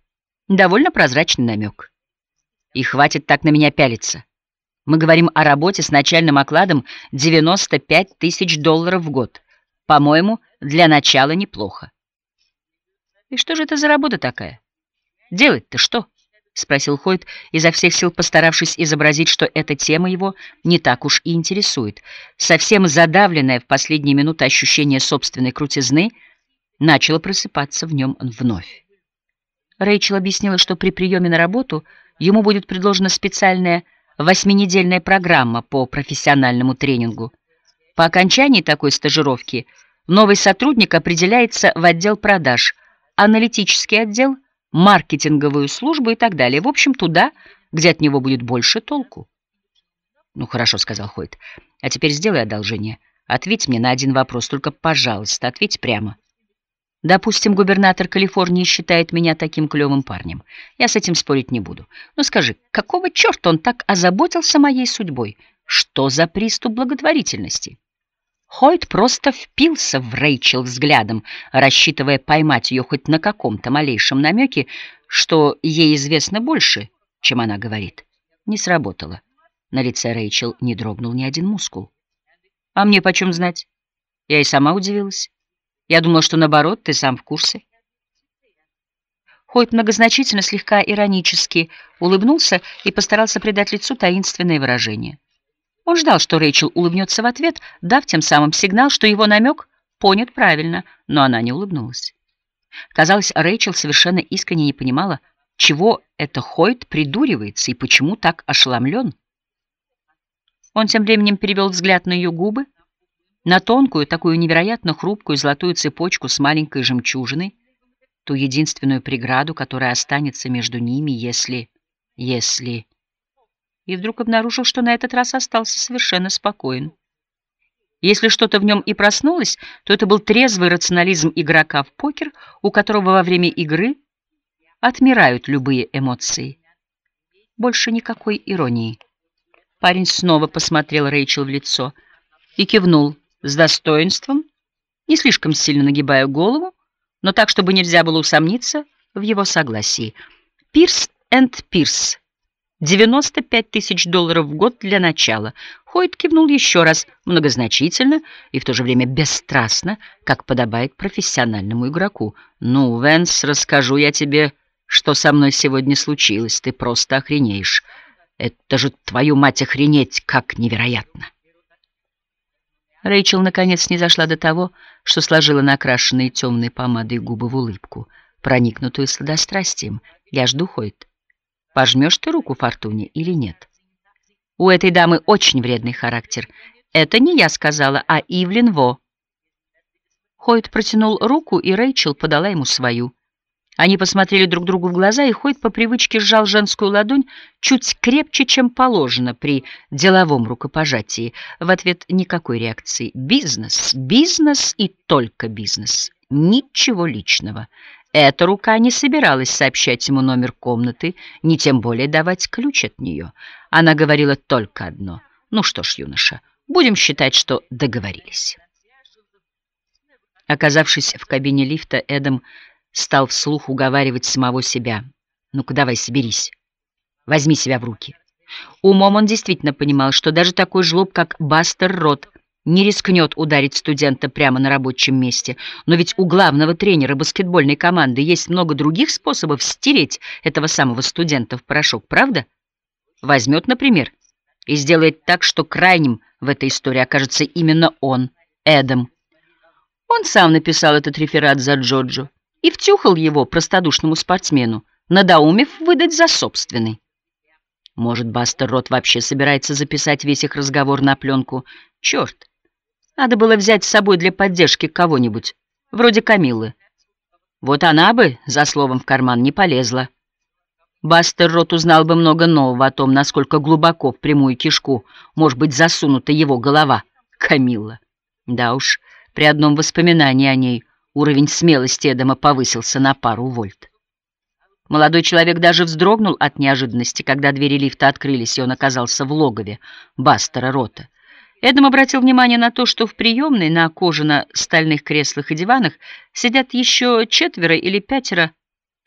Довольно прозрачный намек. И хватит так на меня пялиться. Мы говорим о работе с начальным окладом девяносто пять тысяч долларов в год. По-моему, для начала неплохо. И что же это за работа такая? Делать-то что? — спросил Хойт, изо всех сил постаравшись изобразить, что эта тема его не так уж и интересует. Совсем задавленное в последние минуты ощущение собственной крутизны начало просыпаться в нем вновь. Рэйчел объяснила, что при приеме на работу ему будет предложена специальная восьминедельная программа по профессиональному тренингу. По окончании такой стажировки новый сотрудник определяется в отдел продаж, аналитический отдел, маркетинговую службу и так далее. В общем, туда, где от него будет больше толку. «Ну, хорошо», — сказал Хойт. «А теперь сделай одолжение. Ответь мне на один вопрос, только, пожалуйста, ответь прямо. Допустим, губернатор Калифорнии считает меня таким клевым парнем. Я с этим спорить не буду. Но скажи, какого черта он так озаботился моей судьбой? Что за приступ благотворительности?» Хойт просто впился в Рэйчел взглядом, рассчитывая поймать ее хоть на каком-то малейшем намеке, что ей известно больше, чем она говорит. Не сработало. На лице Рэйчел не дрогнул ни один мускул. «А мне почем знать?» Я и сама удивилась. Я думала, что наоборот, ты сам в курсе. Хойт многозначительно, слегка иронически улыбнулся и постарался придать лицу таинственное выражение. Он ждал, что Рэйчел улыбнется в ответ, дав тем самым сигнал, что его намек понят правильно, но она не улыбнулась. Казалось, Рэйчел совершенно искренне не понимала, чего это Хойт придуривается и почему так ошеломлен. Он тем временем перевел взгляд на ее губы, на тонкую, такую невероятно хрупкую золотую цепочку с маленькой жемчужиной, ту единственную преграду, которая останется между ними, если... если... И вдруг обнаружил, что на этот раз остался совершенно спокоен. Если что-то в нем и проснулось, то это был трезвый рационализм игрока в покер, у которого во время игры отмирают любые эмоции. Больше никакой иронии. Парень снова посмотрел Рэйчел в лицо и кивнул с достоинством, не слишком сильно нагибая голову, но так, чтобы нельзя было усомниться в его согласии. «Пирс энд Пирс. девяносто пять тысяч долларов в год для начала». Хойт кивнул еще раз, многозначительно и в то же время бесстрастно, как подобает профессиональному игроку. «Ну, Вэнс, расскажу я тебе, что со мной сегодня случилось. Ты просто охренеешь. Это же, твою мать, охренеть, как невероятно!» Рэйчел наконец не зашла до того, что сложила накрашенные темной помадой губы в улыбку, проникнутую сладострастием. «Я жду, Хойт. Пожмешь ты руку Фортуне или нет? У этой дамы очень вредный характер. Это не я сказала, а Ивлин Во». Хойт протянул руку, и Рэйчел подала ему свою. Они посмотрели друг другу в глаза, и Хойт по привычке сжал женскую ладонь чуть крепче, чем положено при деловом рукопожатии. В ответ никакой реакции. Бизнес, бизнес и только бизнес. Ничего личного. Эта рука не собиралась сообщать ему номер комнаты, ни тем более давать ключ от нее. Она говорила только одно. «Ну что ж, юноша, будем считать, что договорились». Оказавшись в кабине лифта, Эдам стал вслух уговаривать самого себя. «Ну-ка, давай, соберись. Возьми себя в руки». Умом он действительно понимал, что даже такой жлоб, как Бастер Рот, не рискнет ударить студента прямо на рабочем месте. Но ведь у главного тренера баскетбольной команды есть много других способов стереть этого самого студента в порошок, правда? Возьмет, например, и сделает так, что крайним в этой истории окажется именно он, Эдам. Он сам написал этот реферат за Джоджо и втюхал его простодушному спортсмену, надоумев выдать за собственный. Может, Бастер Рот вообще собирается записать весь их разговор на пленку? Черт! Надо было взять с собой для поддержки кого-нибудь, вроде Камиллы. Вот она бы за словом в карман не полезла. Бастер Рот узнал бы много нового о том, насколько глубоко в прямую кишку может быть засунута его голова, Камилла. Да уж, при одном воспоминании о ней уровень смелости Эдама повысился на пару вольт. Молодой человек даже вздрогнул от неожиданности, когда двери лифта открылись, и он оказался в логове Бастера Рота. Эдам обратил внимание на то, что в приемной на кожано-стальных креслах и диванах сидят еще четверо или пятеро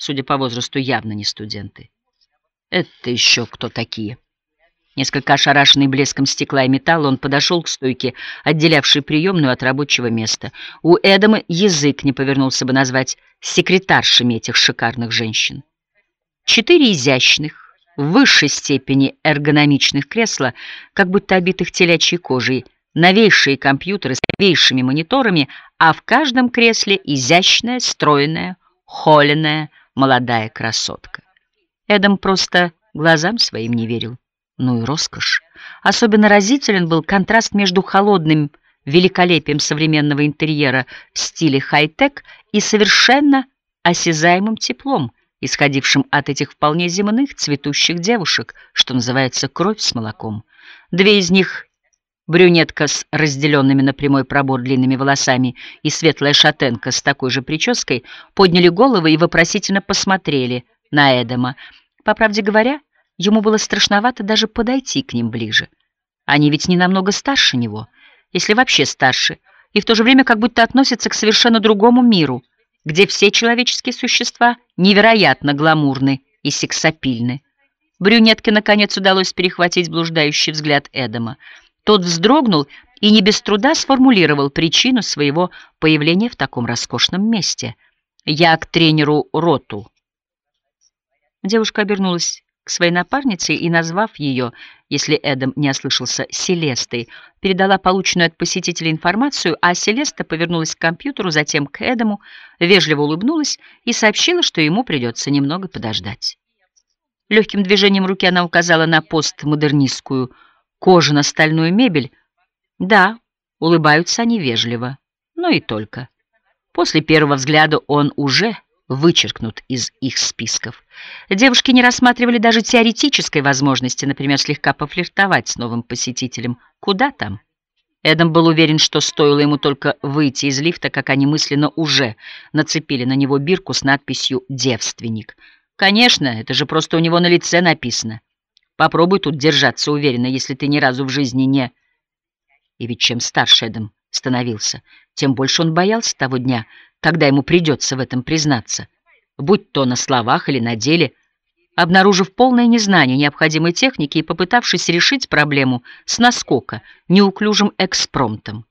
судя по возрасту, явно не студенты. Это еще кто такие? Несколько ошарашенный блеском стекла и металла, он подошел к стойке, отделявшей приемную от рабочего места. У Эдама язык не повернулся бы назвать секретаршами этих шикарных женщин. Четыре изящных, в высшей степени эргономичных кресла, как будто обитых телячьей кожей, новейшие компьютеры с новейшими мониторами, а в каждом кресле изящная, стройная, холеная, молодая красотка. Эдам просто глазам своим не верил. Ну и роскошь. Особенно разителен был контраст между холодным великолепием современного интерьера в стиле хай-тек и совершенно осязаемым теплом, исходившим от этих вполне земных цветущих девушек, что называется кровь с молоком. Две из них, брюнетка с разделенными на прямой пробор длинными волосами и светлая шатенка с такой же прической, подняли головы и вопросительно посмотрели на Эдама. По правде говоря, ему было страшновато даже подойти к ним ближе. Они ведь не намного старше него, если вообще старше, и в то же время как будто относятся к совершенно другому миру, где все человеческие существа невероятно гламурны и сексапильны. Брюнетке, наконец, удалось перехватить блуждающий взгляд Эдама. Тот вздрогнул и не без труда сформулировал причину своего появления в таком роскошном месте. «Я к тренеру Роту». Девушка обернулась к своей напарнице и, назвав ее, если Эдам не ослышался, Селестой, передала полученную от посетителя информацию, а Селеста повернулась к компьютеру, затем к Эдаму, вежливо улыбнулась и сообщила, что ему придется немного подождать. Легким движением руки она указала на постмодернистскую кожано-стальную мебель. Да, улыбаются они вежливо, но и только. После первого взгляда он уже вычеркнут из их списков. Девушки не рассматривали даже теоретической возможности, например, слегка пофлиртовать с новым посетителем. Куда там? Эдам был уверен, что стоило ему только выйти из лифта, как они мысленно уже нацепили на него бирку с надписью «Девственник». Конечно, это же просто у него на лице написано. Попробуй тут держаться уверенно, если ты ни разу в жизни не... И ведь чем старше Эдам становился, тем больше он боялся того дня, когда ему придется в этом признаться, будь то на словах или на деле, обнаружив полное незнание необходимой техники и попытавшись решить проблему с наскока, неуклюжим экспромтом.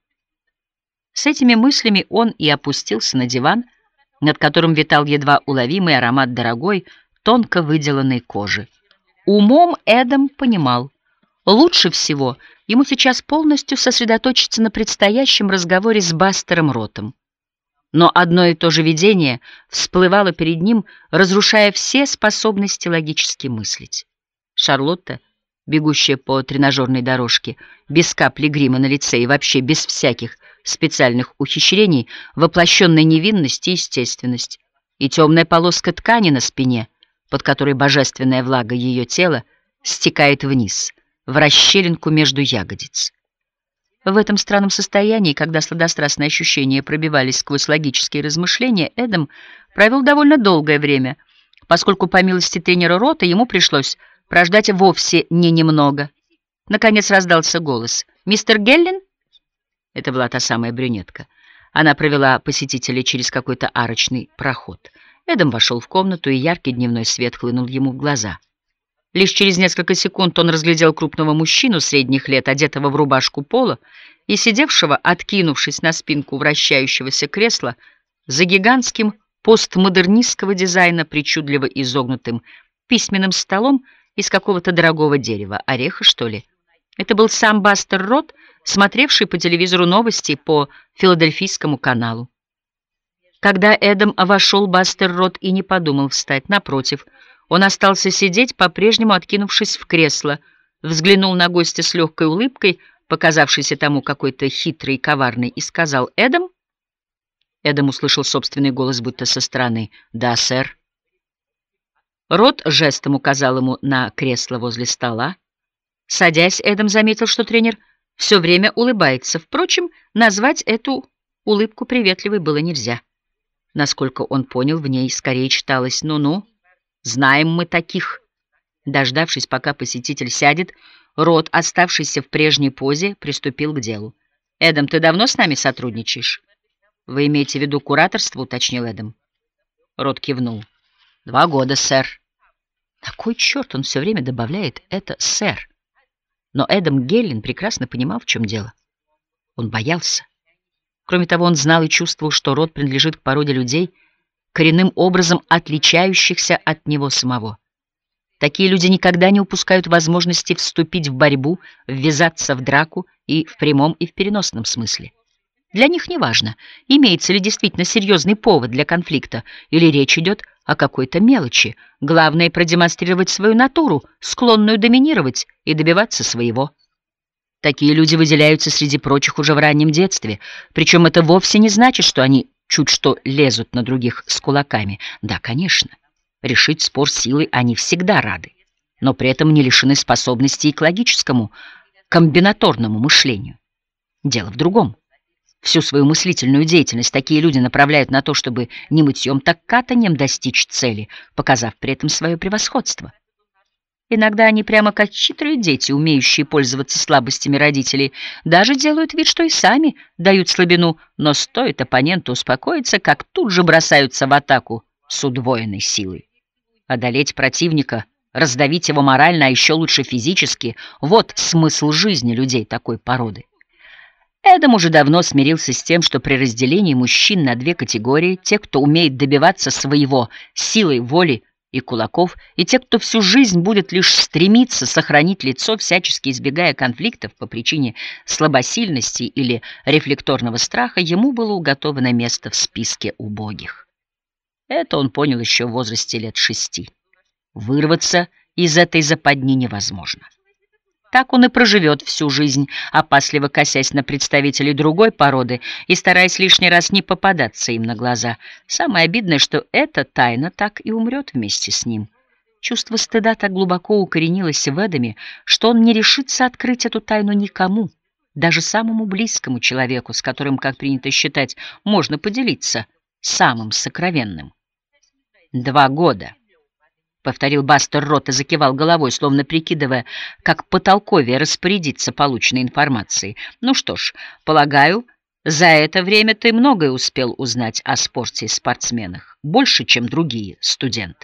С этими мыслями он и опустился на диван, над которым витал едва уловимый аромат дорогой, тонко выделанной кожи. Умом Эдам понимал, лучше всего ему сейчас полностью сосредоточиться на предстоящем разговоре с Бастером Ротом. Но одно и то же видение всплывало перед ним, разрушая все способности логически мыслить. Шарлотта, бегущая по тренажерной дорожке, без капли грима на лице и вообще без всяких специальных ухищрений, воплощенная невинность и естественность, и темная полоска ткани на спине, под которой божественная влага ее тела стекает вниз, в расщелинку между ягодиц. В этом странном состоянии, когда сладострастные ощущения пробивались сквозь логические размышления, Эдам провел довольно долгое время, поскольку, по милости тренера Рота, ему пришлось прождать вовсе не немного. Наконец раздался голос. «Мистер Геллен?» Это была та самая брюнетка. Она провела посетителя через какой-то арочный проход. Эдам вошел в комнату, и яркий дневной свет хлынул ему в глаза. Лишь через несколько секунд он разглядел крупного мужчину средних лет, одетого в рубашку пола и сидевшего, откинувшись на спинку вращающегося кресла, за гигантским постмодернистского дизайна причудливо изогнутым письменным столом из какого-то дорогого дерева, ореха, что ли. Это был сам Бастер Рот, смотревший по телевизору новости по Филадельфийскому каналу. Когда Эдам вошел, Бастер Рот и не подумал встать. Напротив, он остался сидеть, по-прежнему откинувшись в кресло, взглянул на гостя с легкой улыбкой, показавшейся тому какой-то хитрой и коварной, и сказал: «Эдам?» Эдам услышал собственный голос, будто со стороны. «Да, сэр». Рот жестом указал ему на кресло возле стола. Садясь, Эдам заметил, что тренер все время улыбается. Впрочем, назвать эту улыбку приветливой было нельзя. Насколько он понял, в ней скорее читалось: «Ну-ну, знаем мы таких». Дождавшись, пока посетитель сядет, Рот, оставшийся в прежней позе, приступил к делу. «Эдам, ты давно с нами сотрудничаешь?» «Вы имеете в виду кураторство?» — уточнил Эдам. Рот кивнул. Два года, сэр. На кой черт он все время добавляет это «сэр»? Но Эдам Геллин прекрасно понимал, в чем дело. Он боялся. Кроме того, он знал и чувствовал, что род принадлежит к породе людей, коренным образом отличающихся от него самого. Такие люди никогда не упускают возможности вступить в борьбу, ввязаться в драку и в прямом, и в переносном смысле. Для них не важно, имеется ли действительно серьезный повод для конфликта, или речь идет о какой-то мелочи. Главное — продемонстрировать свою натуру, склонную доминировать и добиваться своего. Такие люди выделяются среди прочих уже в раннем детстве, причем это вовсе не значит, что они чуть что лезут на других с кулаками. Да, конечно, решить спор силой они всегда рады, но при этом не лишены способностей к логическому, комбинаторному мышлению. Дело в другом. Всю свою мыслительную деятельность такие люди направляют на то, чтобы не мытьем, так катаньем достичь цели, показав при этом свое превосходство. Иногда они прямо как хитрые дети, умеющие пользоваться слабостями родителей, даже делают вид, что и сами дают слабину, но стоит оппоненту успокоиться, как тут же бросаются в атаку с удвоенной силой. Одолеть противника, раздавить его морально, а еще лучше физически — вот смысл жизни людей такой породы. Эдам уже давно смирился с тем, что при разделении мужчин на две категории, те, кто умеет добиваться своего силой воли и кулаков, и те, кто всю жизнь будет лишь стремиться сохранить лицо, всячески избегая конфликтов по причине слабосильности или рефлекторного страха, ему было уготовано место в списке убогих. Это он понял еще в возрасте лет шести. Вырваться из этой западни невозможно. Так он и проживет всю жизнь, опасливо косясь на представителей другой породы и стараясь лишний раз не попадаться им на глаза. Самое обидное, что эта тайна так и умрет вместе с ним. Чувство стыда так глубоко укоренилось в Эдаме, что он не решится открыть эту тайну никому, даже самому близкому человеку, с которым, как принято считать, можно поделиться самым сокровенным. Два года. — повторил Бастер Рот и закивал головой, словно прикидывая, как потолковее распорядиться полученной информацией. «Ну что ж, полагаю, за это время ты многое успел узнать о спорте и спортсменах, больше, чем другие студенты».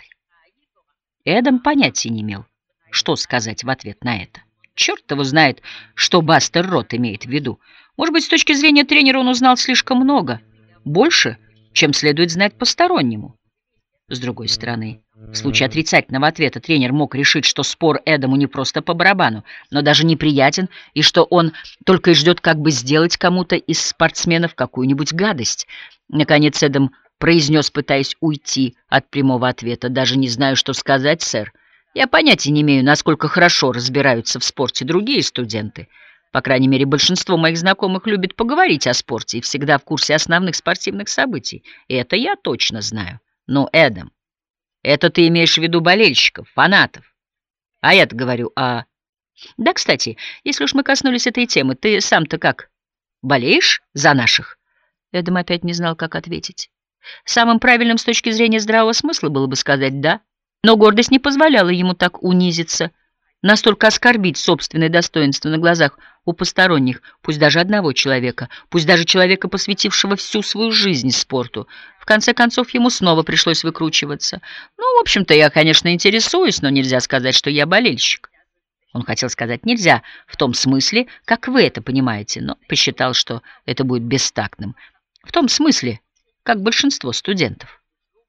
Эдам понятия не имел, что сказать в ответ на это. Черт его знает, что Бастер Рот имеет в виду. Может быть, с точки зрения тренера он узнал слишком много, больше, чем следует знать постороннему. С другой стороны, в случае отрицательного ответа тренер мог решить, что спор Эдаму не просто по барабану, но даже неприятен, и что он только и ждет, как бы сделать кому-то из спортсменов какую-нибудь гадость. Наконец Эдам произнес, пытаясь уйти от прямого ответа: «Даже не знаю, что сказать, сэр. Я понятия не имею, насколько хорошо разбираются в спорте другие студенты. По крайней мере, большинство моих знакомых любит поговорить о спорте и всегда в курсе основных спортивных событий. И это я точно знаю. Ну, Эдам, это ты имеешь в виду болельщиков, фанатов. А я-то говорю о... Да, кстати, если уж мы коснулись этой темы, ты сам-то как, болеешь за наших?» Эдам опять не знал, как ответить. Самым правильным с точки зрения здравого смысла было бы сказать «да», но гордость не позволяла ему так унизиться, настолько оскорбить собственное достоинство на глазах у посторонних, пусть даже одного человека, пусть даже человека, посвятившего всю свою жизнь спорту. В конце концов, ему снова пришлось выкручиваться. «Ну, в общем-то, я, конечно, интересуюсь, но нельзя сказать, что я болельщик». Он хотел сказать «нельзя» в том смысле, как вы это понимаете, но посчитал, что это будет бестактным. В том смысле, как большинство студентов.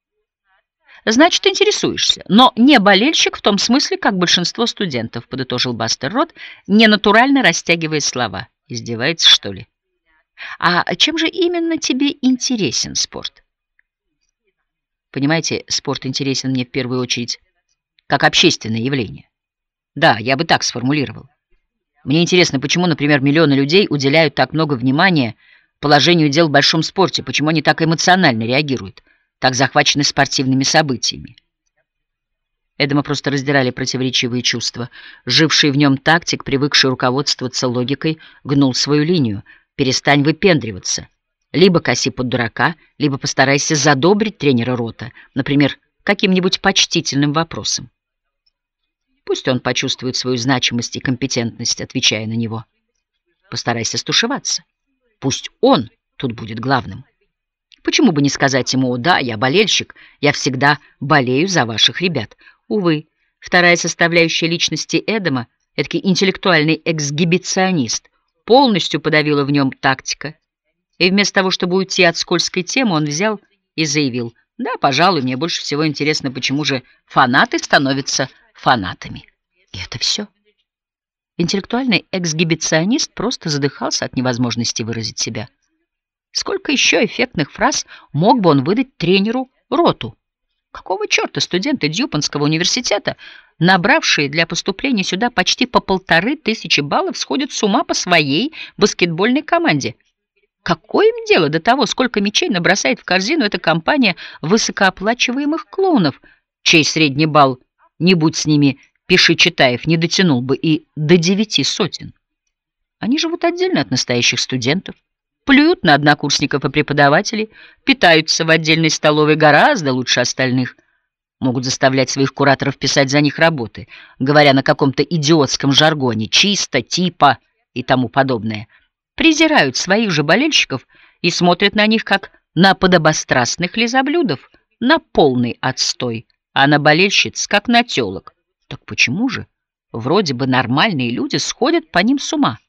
«Значит, интересуешься, но не болельщик в том смысле, как большинство студентов», — подытожил Бастер Рот, ненатурально растягивая слова. «Издевается, что ли? А чем же именно тебе интересен спорт?» «Понимаете, спорт интересен мне в первую очередь как общественное явление. Да, я бы так сформулировал. Мне интересно, почему, например, миллионы людей уделяют так много внимания положению дел в большом спорте, почему они так эмоционально реагируют, так захвачены спортивными событиями». Эдама просто раздирали противоречивые чувства. Живший в нем тактик, привыкший руководствоваться логикой, гнул свою линию. «Перестань выпендриваться. Либо коси под дурака, либо постарайся задобрить тренера Рота, например, каким-нибудь почтительным вопросом. Пусть он почувствует свою значимость и компетентность, отвечая на него. Постарайся стушеваться. Пусть он тут будет главным. Почему бы не сказать ему: «О, да, я болельщик, я всегда болею за ваших ребят». Увы, вторая составляющая личности Эдама, эдакий интеллектуальный эксгибиционист, полностью подавила в нем тактика. И вместо того, чтобы уйти от скользкой темы, он взял и заявил: «Да, пожалуй, мне больше всего интересно, почему же фанаты становятся фанатами». И это все. Интеллектуальный эксгибиционист просто задыхался от невозможности выразить себя. Сколько еще эффектных фраз мог бы он выдать тренеру Роту? Какого черта студенты Дьюпонского университета, набравшие для поступления сюда почти по полторы тысячи баллов, сходят с ума по своей баскетбольной команде? Какое им дело до того, сколько мячей набросает в корзину эта компания высокооплачиваемых клоунов, чей средний балл, не будь с ними Пиши Читаев, не дотянул бы и до девяти сотен? Они живут отдельно от настоящих студентов, плюют на однокурсников и преподавателей, питаются в отдельной столовой гораздо лучше остальных, могут заставлять своих кураторов писать за них работы, говоря на каком-то идиотском жаргоне «чисто», «типа» и тому подобное, презирают своих же болельщиков и смотрят на них как на подобострастных лизоблюдов, на полный отстой, а на болельщиц как на тёлок. Так почему же вроде бы нормальные люди сходят по ним с ума?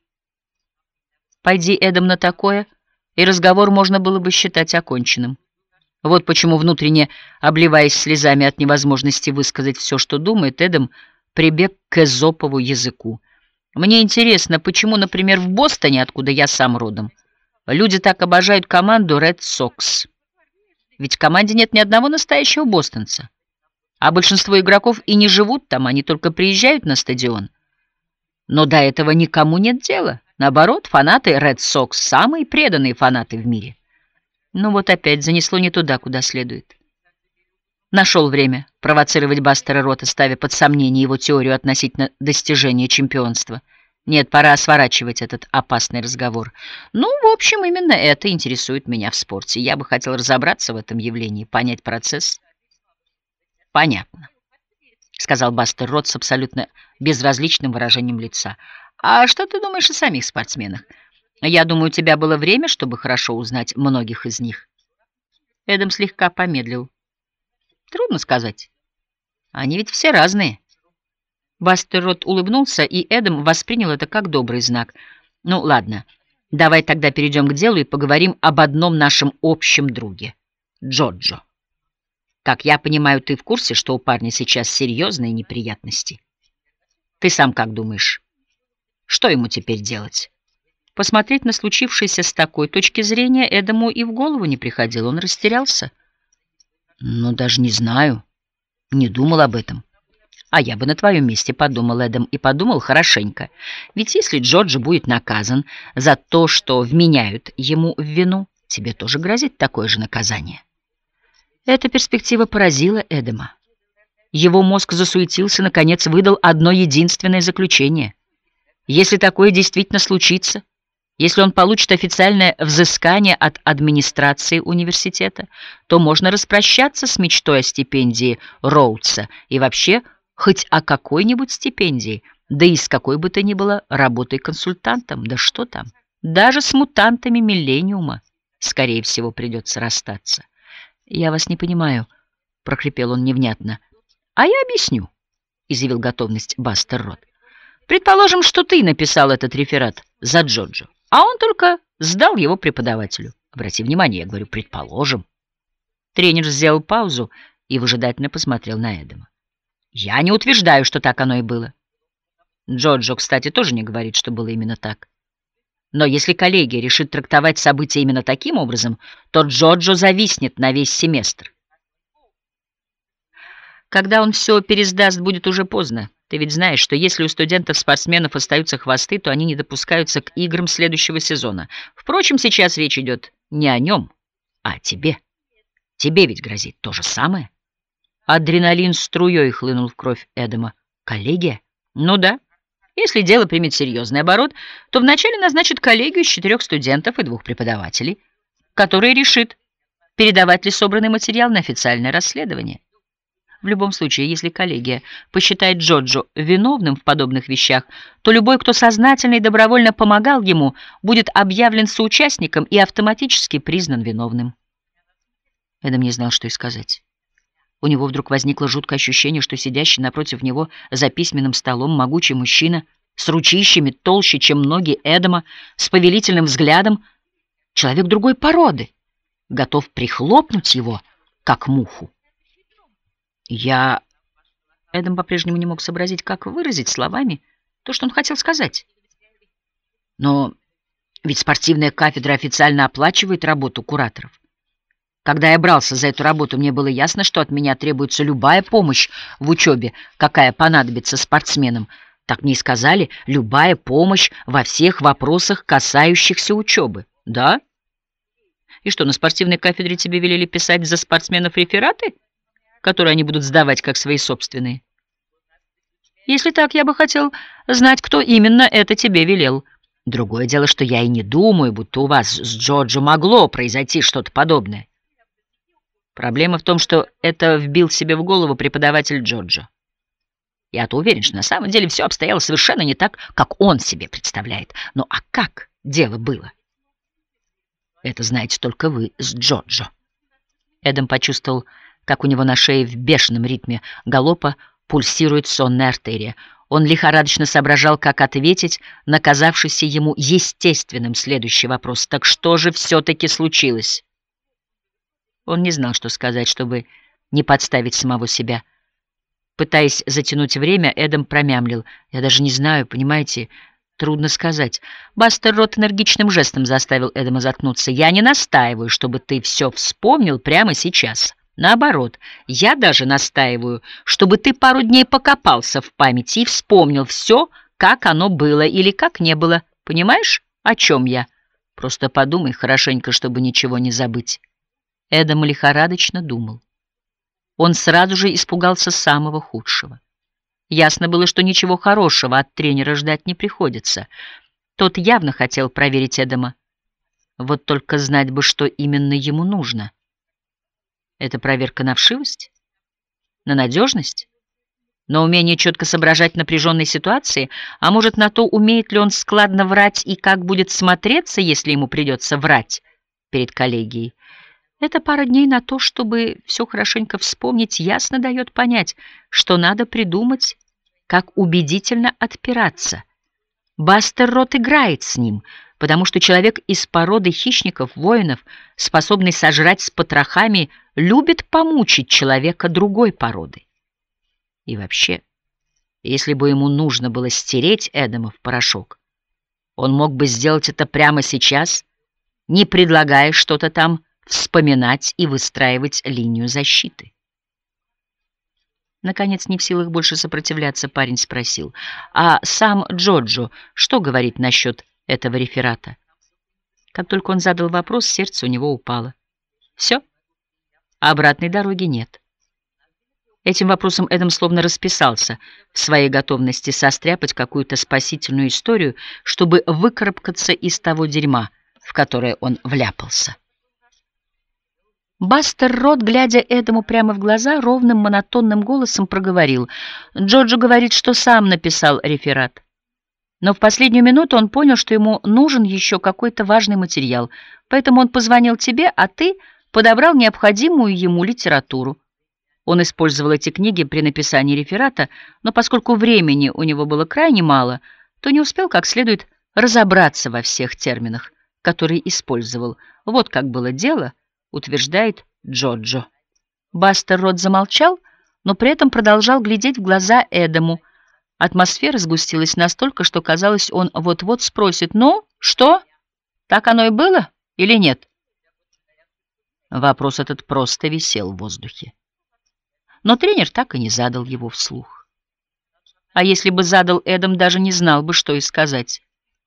Пойди Эдам на такое, и разговор можно было бы считать оконченным. Вот почему, внутренне обливаясь слезами от невозможности высказать все, что думает, Эдам прибег к эзопову языку. Мне интересно, почему, например, в Бостоне, откуда я сам родом, люди так обожают команду Red Sox. Ведь в команде нет ни одного настоящего бостонца. А большинство игроков и не живут там, они только приезжают на стадион. Но до этого никому нет дела. Наоборот, фанаты Red Sox — самые преданные фанаты в мире. Ну вот опять занесло не туда, куда следует. Нашел время провоцировать Бастера Рота, ставя под сомнение его теорию относительно достижения чемпионства. Нет, пора сворачивать этот опасный разговор. Ну, в общем, именно это интересует меня в спорте. Я бы хотел разобраться в этом явлении, понять процесс. Понятно, сказал Бастер Рот с абсолютно безразличным выражением лица. А что ты думаешь о самих спортсменах? Я думаю, у тебя было время, чтобы хорошо узнать многих из них. Эдам слегка помедлил. Трудно сказать. Они ведь все разные. Бастер Рот улыбнулся, и Эдам воспринял это как добрый знак. Ну, ладно, давай тогда перейдем к делу и поговорим об одном нашем общем друге — Джоджо. Как я понимаю, ты в курсе, что у парня сейчас серьезные неприятности? Ты сам как думаешь, что ему теперь делать? Посмотреть на случившееся с такой точки зрения Эдаму и в голову не приходило, он растерялся. Ну, даже не знаю, не думал об этом. А я бы на твоем месте подумал, Эдам, и подумал хорошенько. Ведь если Джорджи будет наказан за то, что вменяют ему в вину, тебе тоже грозит такое же наказание. Эта перспектива поразила Эдама. Его мозг засуетился, наконец выдал одно единственное заключение. Если такое действительно случится, если он получит официальное взыскание от администрации университета, то можно распрощаться с мечтой о стипендии Роудса и вообще хоть о какой-нибудь стипендии, да и с какой бы то ни было работой консультантом, да что там, даже с мутантами Миллениума, скорее всего, придется расстаться. «Я вас не понимаю», — прохрипел он невнятно. «А я объясню», — изъявил готовность Бастер Рот. «Предположим, что ты написал этот реферат за Джоджо, а он только сдал его преподавателю. Обрати внимание, я говорю, предположим». Тренер сделал паузу и выжидательно посмотрел на Эдама. «Я не утверждаю, что так оно и было. Джоджо, кстати, тоже не говорит, что было именно так. Но если коллегия решит трактовать события именно таким образом, то Джоджо зависнет на весь семестр. Когда он все пересдаст, будет уже поздно. Ты ведь знаешь, что если у студентов-спортсменов остаются хвосты, то они не допускаются к играм следующего сезона. Впрочем, сейчас речь идет не о нем, а о тебе. Тебе ведь грозит то же самое». Адреналин струей хлынул в кровь Эдама. «Коллегия? Ну да. Если дело примет серьезный оборот, то вначале назначат коллегию из четырех студентов и двух преподавателей, которая решит, передавать ли собранный материал на официальное расследование. В любом случае, если коллегия посчитает Джоджо виновным в подобных вещах, то любой, кто сознательно и добровольно помогал ему, будет объявлен соучастником и автоматически признан виновным. Эдам не знал, что и сказать. У него вдруг возникло жуткое ощущение, что сидящий напротив него за письменным столом могучий мужчина с ручищами толще, чем ноги Эдама, с повелительным взглядом, человек другой породы, готов прихлопнуть его, как муху. Я... Эдам по-прежнему не мог сообразить, как выразить словами то, что он хотел сказать. Но ведь спортивная кафедра официально оплачивает работу кураторов. Когда я брался за эту работу, мне было ясно, что от меня требуется любая помощь в учебе, какая понадобится спортсменам. Так мне и сказали, любая помощь во всех вопросах, касающихся учебы. Да? И что, на спортивной кафедре тебе велели писать за спортсменов рефераты, которые они будут сдавать как свои собственные? Если так, я бы хотел знать, кто именно это тебе велел. Другое дело, что я и не думаю, будто у вас с Джорджо могло произойти что-то подобное. Проблема в том, что это вбил себе в голову преподаватель Джорджо. Я-то уверен, что на самом деле все обстояло совершенно не так, как он себе представляет. Ну а как дело было? Это знаете только вы с Джорджо. Эдам почувствовал, как у него на шее в бешеном ритме галопа пульсирует сонная артерия. Он лихорадочно соображал, как ответить на казавшийся ему естественным следующий вопрос. Так что же все-таки случилось? Он не знал, что сказать, чтобы не подставить самого себя. Пытаясь затянуть время, Эдам промямлил. «Я даже не знаю, понимаете, трудно сказать». Бастер Рот энергичным жестом заставил Эдама заткнуться. «Я не настаиваю, чтобы ты все вспомнил прямо сейчас. Наоборот, я даже настаиваю, чтобы ты пару дней покопался в памяти и вспомнил все, как оно было или как не было. Понимаешь, о чем я? Просто подумай хорошенько, чтобы ничего не забыть». Эдам лихорадочно думал. Он сразу же испугался самого худшего. Ясно было, что ничего хорошего от тренера ждать не приходится. Тот явно хотел проверить Эдама. Вот только знать бы, что именно ему нужно. Это проверка на вшивость? На надежность? На умение четко соображать напряженной ситуации? А может, на то, умеет ли он складно врать и как будет смотреться, если ему придется врать перед коллегией? Эта пара дней на то, чтобы все хорошенько вспомнить, ясно дает понять, что надо придумать, как убедительно отпираться. Бастер Рот играет с ним, потому что человек из породы хищников-воинов, способный сожрать с потрохами, любит помучить человека другой породы. И вообще, если бы ему нужно было стереть Эдама в порошок, он мог бы сделать это прямо сейчас, не предлагая что-то там вспоминать и выстраивать линию защиты. Наконец, не в силах больше сопротивляться, парень спросил: «А сам Джорджо что говорит насчет этого реферата?» Как только он задал вопрос, сердце у него упало. «Все? Обратной дороги нет». Этим вопросом Эдам словно расписался в своей готовности состряпать какую-то спасительную историю, чтобы выкарабкаться из того дерьма, в которое он вляпался. Бастер Рот, глядя Эдаму прямо в глаза, ровным монотонным голосом проговорил: «Джорджо говорит, что сам написал реферат. Но в последнюю минуту он понял, что ему нужен еще какой-то важный материал, поэтому он позвонил тебе, а ты подобрал необходимую ему литературу. Он использовал эти книги при написании реферата, но поскольку времени у него было крайне мало, то не успел как следует разобраться во всех терминах, которые использовал. Вот как было дело», — утверждает Джорджо. Бастер Рот замолчал, но при этом продолжал глядеть в глаза Эдаму. Атмосфера сгустилась настолько, что казалось, он вот-вот спросит: «Ну, что? Так оно и было или нет?» Вопрос этот просто висел в воздухе. Но тренер так и не задал его вслух. А если бы задал, Эдам даже не знал бы, что и сказать.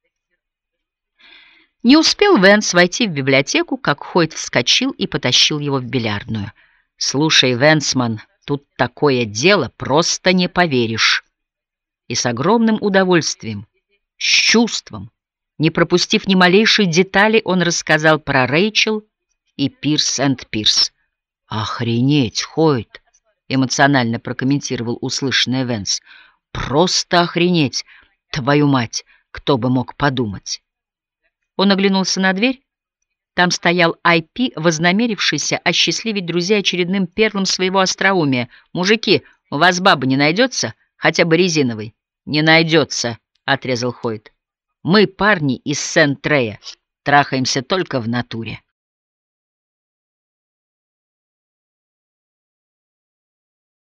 Не успел Венс войти в библиотеку, как Хойт вскочил и потащил его в бильярдную. «Слушай, Венсман, тут такое дело, просто не поверишь». И с огромным удовольствием, с чувством, не пропустив ни малейшей детали, он рассказал про Рэйчел и Пирс энд Пирс. «Охренеть, Хойт!» — эмоционально прокомментировал услышанное Венс. «Просто охренеть! Твою мать, кто бы мог подумать!» Он оглянулся на дверь, Там стоял Ай Пи, вознамерившийся осчастливить друзей очередным перлом своего остроумия. «Мужики, у вас бабы не найдется? Хотя бы резиновой?» «Не найдется», — отрезал Хойд. «Мы, парни из Сент-Трея, трахаемся только в натуре».